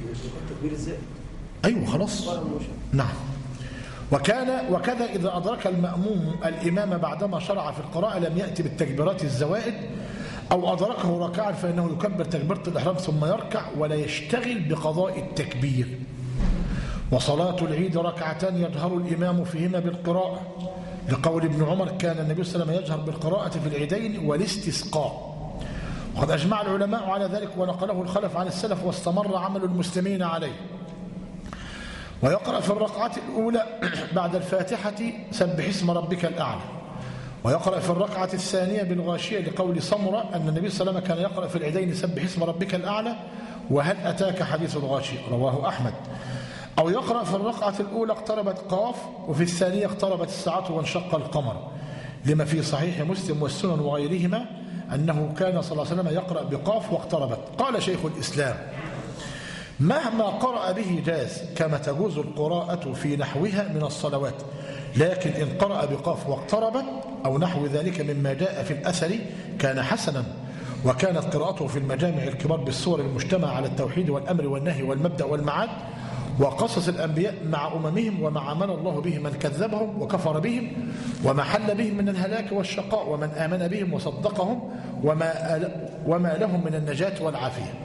أيوه خلاص. نعم. وكان وكذا إذا أدرك المأموم الإمام بعدما شرع في القراءة لم يأتي بالتكبيرات الزوائد أو أدركه ركعا فإنه يكبر تكبيرة الإحرام ثم يركع ولا يشتغل بقضاء التكبير. وصلاة العيد ركعتان يجهر الإمام فيهما بالقراءة لقول ابن عمر كان النبي صلى الله عليه وسلم يجهر بالقراءة في العيدين والاستسقاء. وقد أجمع العلماء على ذلك ونقله الخلف عن السلف واستمر عمل المسلمين عليه. ويقرأ في الركعة الأولى بعد الفاتحة سبح اسم ربك الأعلى. ويقرأ في الركعة الثانية بالغاشية لقول سمرة أن النبي صلى الله عليه وسلم كان يقرأ في العيدين سبح اسم ربك الأعلى وهل أتاك حديث الغاشية رواه أحمد. أو يقرأ في الركعة الأولى اقتربت قاف وفي الثانية اقتربت الساعة وانشق القمر لما في صحيح مسلم والسنن وغيرهما أنه كان صلى الله عليه وسلم يقرأ بقاف واقتربت. قال شيخ الإسلام مهما قرأ به جاز كما تجوز القراءة في نحوها من الصلوات، لكن إن قرأ بقاف واقتربت أو نحو ذلك مما جاء في الأثر كان حسنا. وكانت قراءته في المجامع الكبار بالسور المجتمع على التوحيد والأمر والنهي والمبدأ والمعاد وقصص الأنبياء مع أممهم ومع من الله به من كذبهم وكفر بهم وما حل بهم من الهلاك والشقاء ومن آمن بهم وصدقهم وما, وما لهم من النجاة والعافية.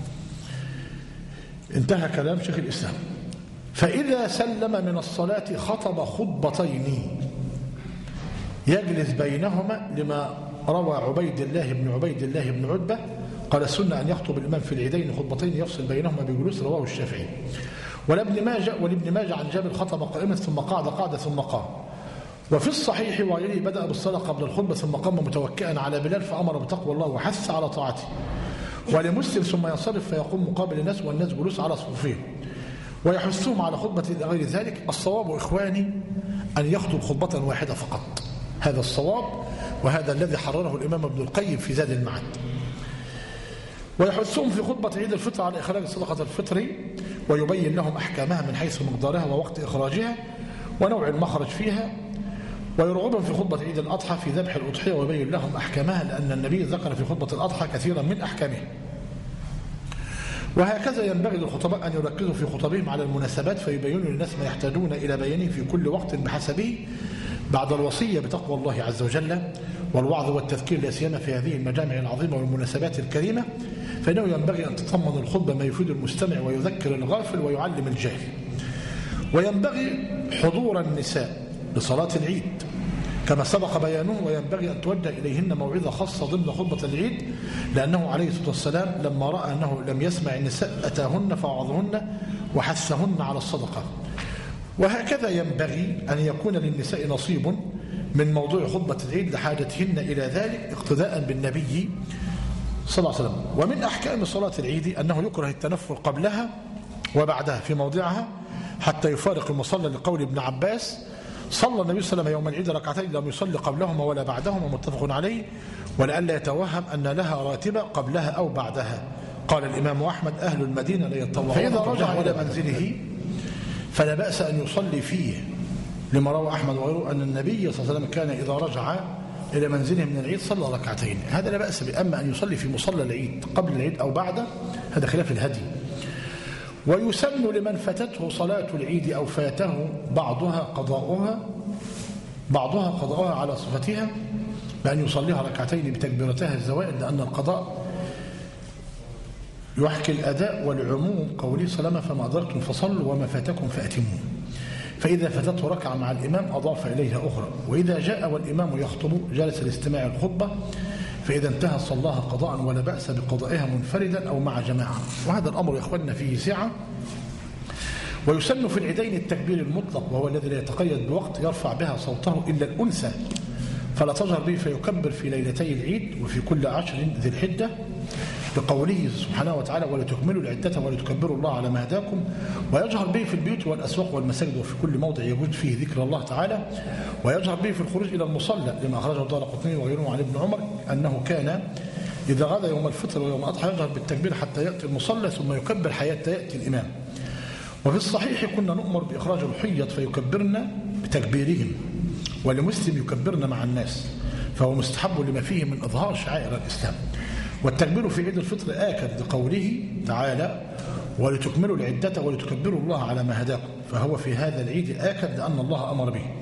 انتهى كلام شيخ الإسلام. فإذا سلم من الصلاة خطب خطبتين يجلس بينهما لما روى عبيد الله بن عبيد الله بن عتبة قال السنة أن يخطب الإمام في العيدين خطبتين يفصل بينهما بجلوس رواه الشافعي. ولابن ماجه ولابن ماجه عن جابر خطب قائما ثم قعد قعد ثم قام. وفي الصحيح وغيره بدأ بالصلاة قبل الخطبة ثم قام متوكئا على بلال فأمر بتقوى الله وحث على طاعته. ولمسلم ثم ينصرف فيقوم مقابل الناس والناس جلوس على صفوفهم ويحثهم على خطبة غير ذلك. الصواب إخواني أن يخطب خطبة واحدة فقط، هذا الصواب وهذا الذي حرره الإمام ابن القيم في زاد المعاد. ويحثهم في خطبة عيد الفطر على إخراج صدقة الفطر ويبين لهم أحكامها من حيث مقدارها ووقت إخراجها ونوع المخرج فيها. ويرغبهم في خطبة عيد الأضحى في ذبح الأضحية ويبين لهم أحكامها لأن النبي ذكر في خطبة الأضحى كثيرا من أحكامها. وهكذا ينبغي للخطباء أن يركزوا في خطبهم على المناسبات فيبينوا للناس ما يحتاجون إلى بيانه في كل وقت بحسبه بعد الوصية بتقوى الله عز وجل والوعظ والتذكير لا سيما في هذه المجامع العظيمة والمناسبات الكريمة. فإنه ينبغي أن تتضمن الخطبة ما يفيد المستمع ويذكر الغافل ويعلم الجاهل. وينبغي حضور النساء لصلاة العيد كما سبق بيانه وينبغي أن توجه إليهن موعظة خاصة ضمن خطبة العيد لأنه عليه الصلاة والسلام لما رأى أنه لم يسمع النساء أتاهن فوعظهن وحثهن على الصدقة. وهكذا ينبغي أن يكون للنساء نصيب من موضوع خطبة العيد لحاجتهن إلى ذلك اقتداء بالنبي صلى الله عليه وسلم. ومن أحكام صلاة العيد أنه يكره التنفل قبلها وبعدها في موضعها حتى يفارق المصلى لقول ابن عباس صلى النبي صلى الله عليه وسلم يوم العيد ركعتين لم يصلي قبلهما ولا بعدهما متفق عليه ولئلا يتوهم أن لها راتبة قبلها أو بعدها. قال الإمام أحمد أهل المدينة لا يتطوعون. فإذا رجع إلى منزله فلا بأس أن يصلي فيه لما روى أحمد وغيره أن النبي صلى الله عليه وسلم كان إذا رجع إلى منزله من العيد صلى ركعتين، هذا لا بأس به. أما أن يصلي في مصلى العيد قبل العيد أو بعده هذا خلاف الهدي. ويسن لمن فاتته صلاة العيد أو فاته بعضها قضاؤها بعضها قضاؤها على صفتها بأن يصليها ركعتين بتكبيرتها الزوائد لأن القضاء يحكي الأداء والعموم قوله سلام فما أدركتم فصلوا وما فاتكم فأتموا. فإذا فاتته ركعة مع الإمام أضاف إليها أخرى. وإذا جاء والإمام يخطب جلس لاستماع الخطبة فإذا انتهى صلاها قضاء ولا بأس بقضائها منفردا أو مع جماعة. وهذا الأمر يا إخواننا فيه سعة. ويسن في العيدين التكبير المطلق وهو الذي لا يتقيد بوقت يرفع بها صوته إلا الأنثى فلا تجهر به فيكبر في ليلتي العيد وفي كل عشر ذي الحجة بقوله سبحانه وتعالى ولتكملوا العدة ولتكبروا الله على ما هداكم. ويجهر به في البيوت والأسواق والمساجد وفي كل موضع يوجد فيه ذكر الله تعالى. ويجهر به في الخروج إلى المصلى لما أخرجه الدارقطني وغيره عن ابن عمر أنه كان إذا غدا يوم الفطر ويوم الأضحى يجهر بالتكبير حتى يأتي المصلى ثم يكبر حتى يأتي الإمام. وفي الصحيح كنا نؤمر بإخراج الحيض فيكبرن بتكبيرهم ولمسلم يكبرن مع الناس، فهو مستحب لما فيه من إظهار شعائر الإسلام. والتكبير في عيد الفطر آكد لقوله تعالى ولتكملوا العدة ولتكبروا الله على ما هداكم، فهو في هذا العيد آكد لأن الله أمر به.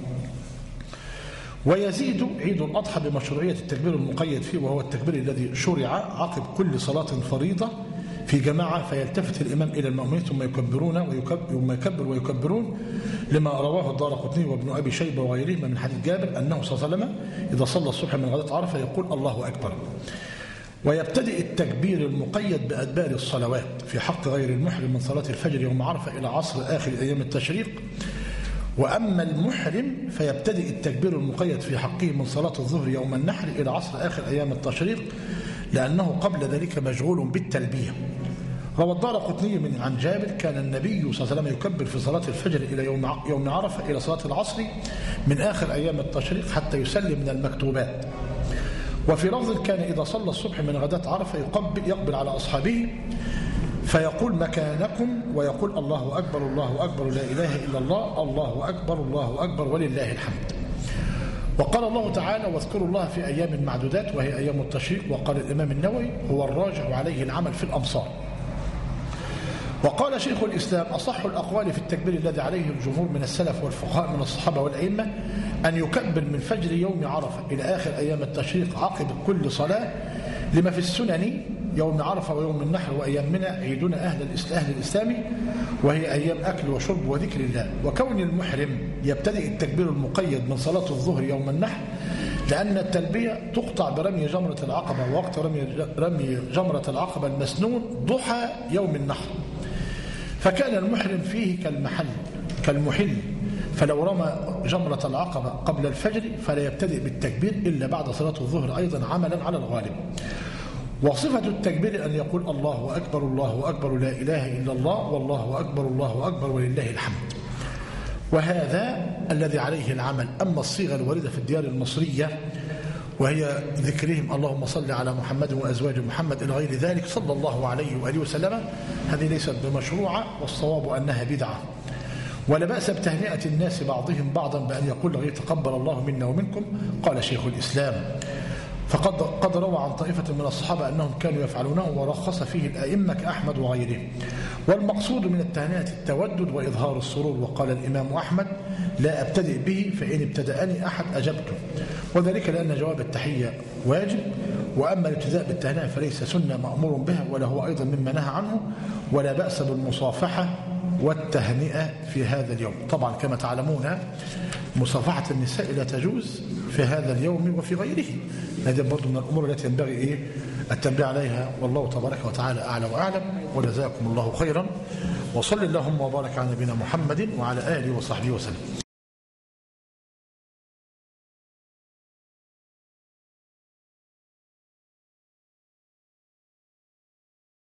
ويزيد عيد الأضحى بمشروعية التكبير المقيد فيه، وهو التكبير الذي شرع عقب كل صلاة فريضة في جماعة فيلتفت الإمام إلى المؤمنين ثم يكبرون ويكبر, يكبر ويكبرون، لما رواه الدارقطني وابن أبي شيبة وغيرهما من حديث جابر أنه صلى الله عليه وسلم إذا صلى الصبح من غداة عرفة يقول الله أكبر. ويبتدئ التكبير المقيد بأدبار الصلوات في حق غير المحرم من صلاة الفجر يوم عرفة إلى عصر آخر أيام التشريق. وأما المحرم فيبتدئ التكبير المقيد في حقه من صلاة الظهر يوم النحر إلى عصر آخر أيام التشريق، لأنه قبل ذلك مشغول بالتلبية. روى الدارقطني من عن جابر كان النبي صلى الله عليه وسلم يكبر في صلاة الفجر إلى يوم يوم عرفة إلى صلاة العصر من آخر أيام التشريق حتى يسلم من المكتوبات. وفي لفظ كان إذا صلى الصبح من غداة عرفة يقبل, يقبل على أصحابه فيقول مكانكم ويقول الله أكبر الله أكبر لا إله إلا الله الله أكبر الله أكبر ولله الحمد. وقال الله تعالى واذكروا الله في أيام معدودات وهي أيام التشريق. وقال الإمام النووي هو الراجح عليه العمل في الأمصار. وقال شيخ الإسلام أصح الأقوال في التكبير الذي عليه الجمهور من السلف والفقهاء من الصحابة والأئمة أن يكبر من فجر يوم عرفة إلى آخر أيام التشريق عقب كل صلاة، لما في السنن يوم عرفة ويوم النحر وأيام منى عيدنا أهل أهل الإسلام وهي أيام أكل وشرب وذكر الله. وكون المحرم يبتدئ التكبير المقيد من صلاة الظهر يوم النحر لأن التلبية تقطع برمي جمرة العقبة، ووقت رمي رمي جمرة العقبة المسنون ضحى يوم النحر، فكان المحرم فيه كالمحل كالمحل، فلو رمى جمرة العقبة قبل الفجر فلا يبتدئ بالتكبير إلا بعد صلاة الظهر أيضا عملا على الغالب. وصفة التكبير أن يقول الله أكبر الله أكبر لا إله إلا الله والله أكبر الله أكبر ولله الحمد، وهذا الذي عليه العمل. أما الصيغة الواردة في الديار المصرية وهي ذكرهم اللهم صل على محمد وأزواج محمد إلى غير ذلك صلى الله عليه وآله وسلم، هذه ليست بمشروعة، والصواب أنها بدعة. ولا بأس بتهنئة الناس بعضهم بعضا بأن يقول غير تقبل الله منا ومنكم. قال شيخ الإسلام فقد قد روى عن طائفة من الصحابة أنهم كانوا يفعلونه ورخص فيه الأئمة كأحمد وغيره. والمقصود من التهنئة التودد وإظهار السرور. وقال الإمام أحمد لا أبتدئ به فإن ابتدأني أحد أجبته، وذلك لأن جواب التحية واجب، وأما الابتداء بالتهنئة فليس سنة مأمور بها ولا هو أيضا مما نهى عنه. ولا بأس بالمصافحة والتهنئة في هذا اليوم. طبعا كما تعلمون مصافحة النساء لا تجوز في هذا اليوم وفي غيره، هذه برضو من الأمور التي ينبغي إيه التنبيه عليها. والله تبارك وتعالى أعلى وأعلم، وجزاكم الله خيرا، وصل اللهم وبارك على نبينا محمد وعلى آله وصحبه وسلم.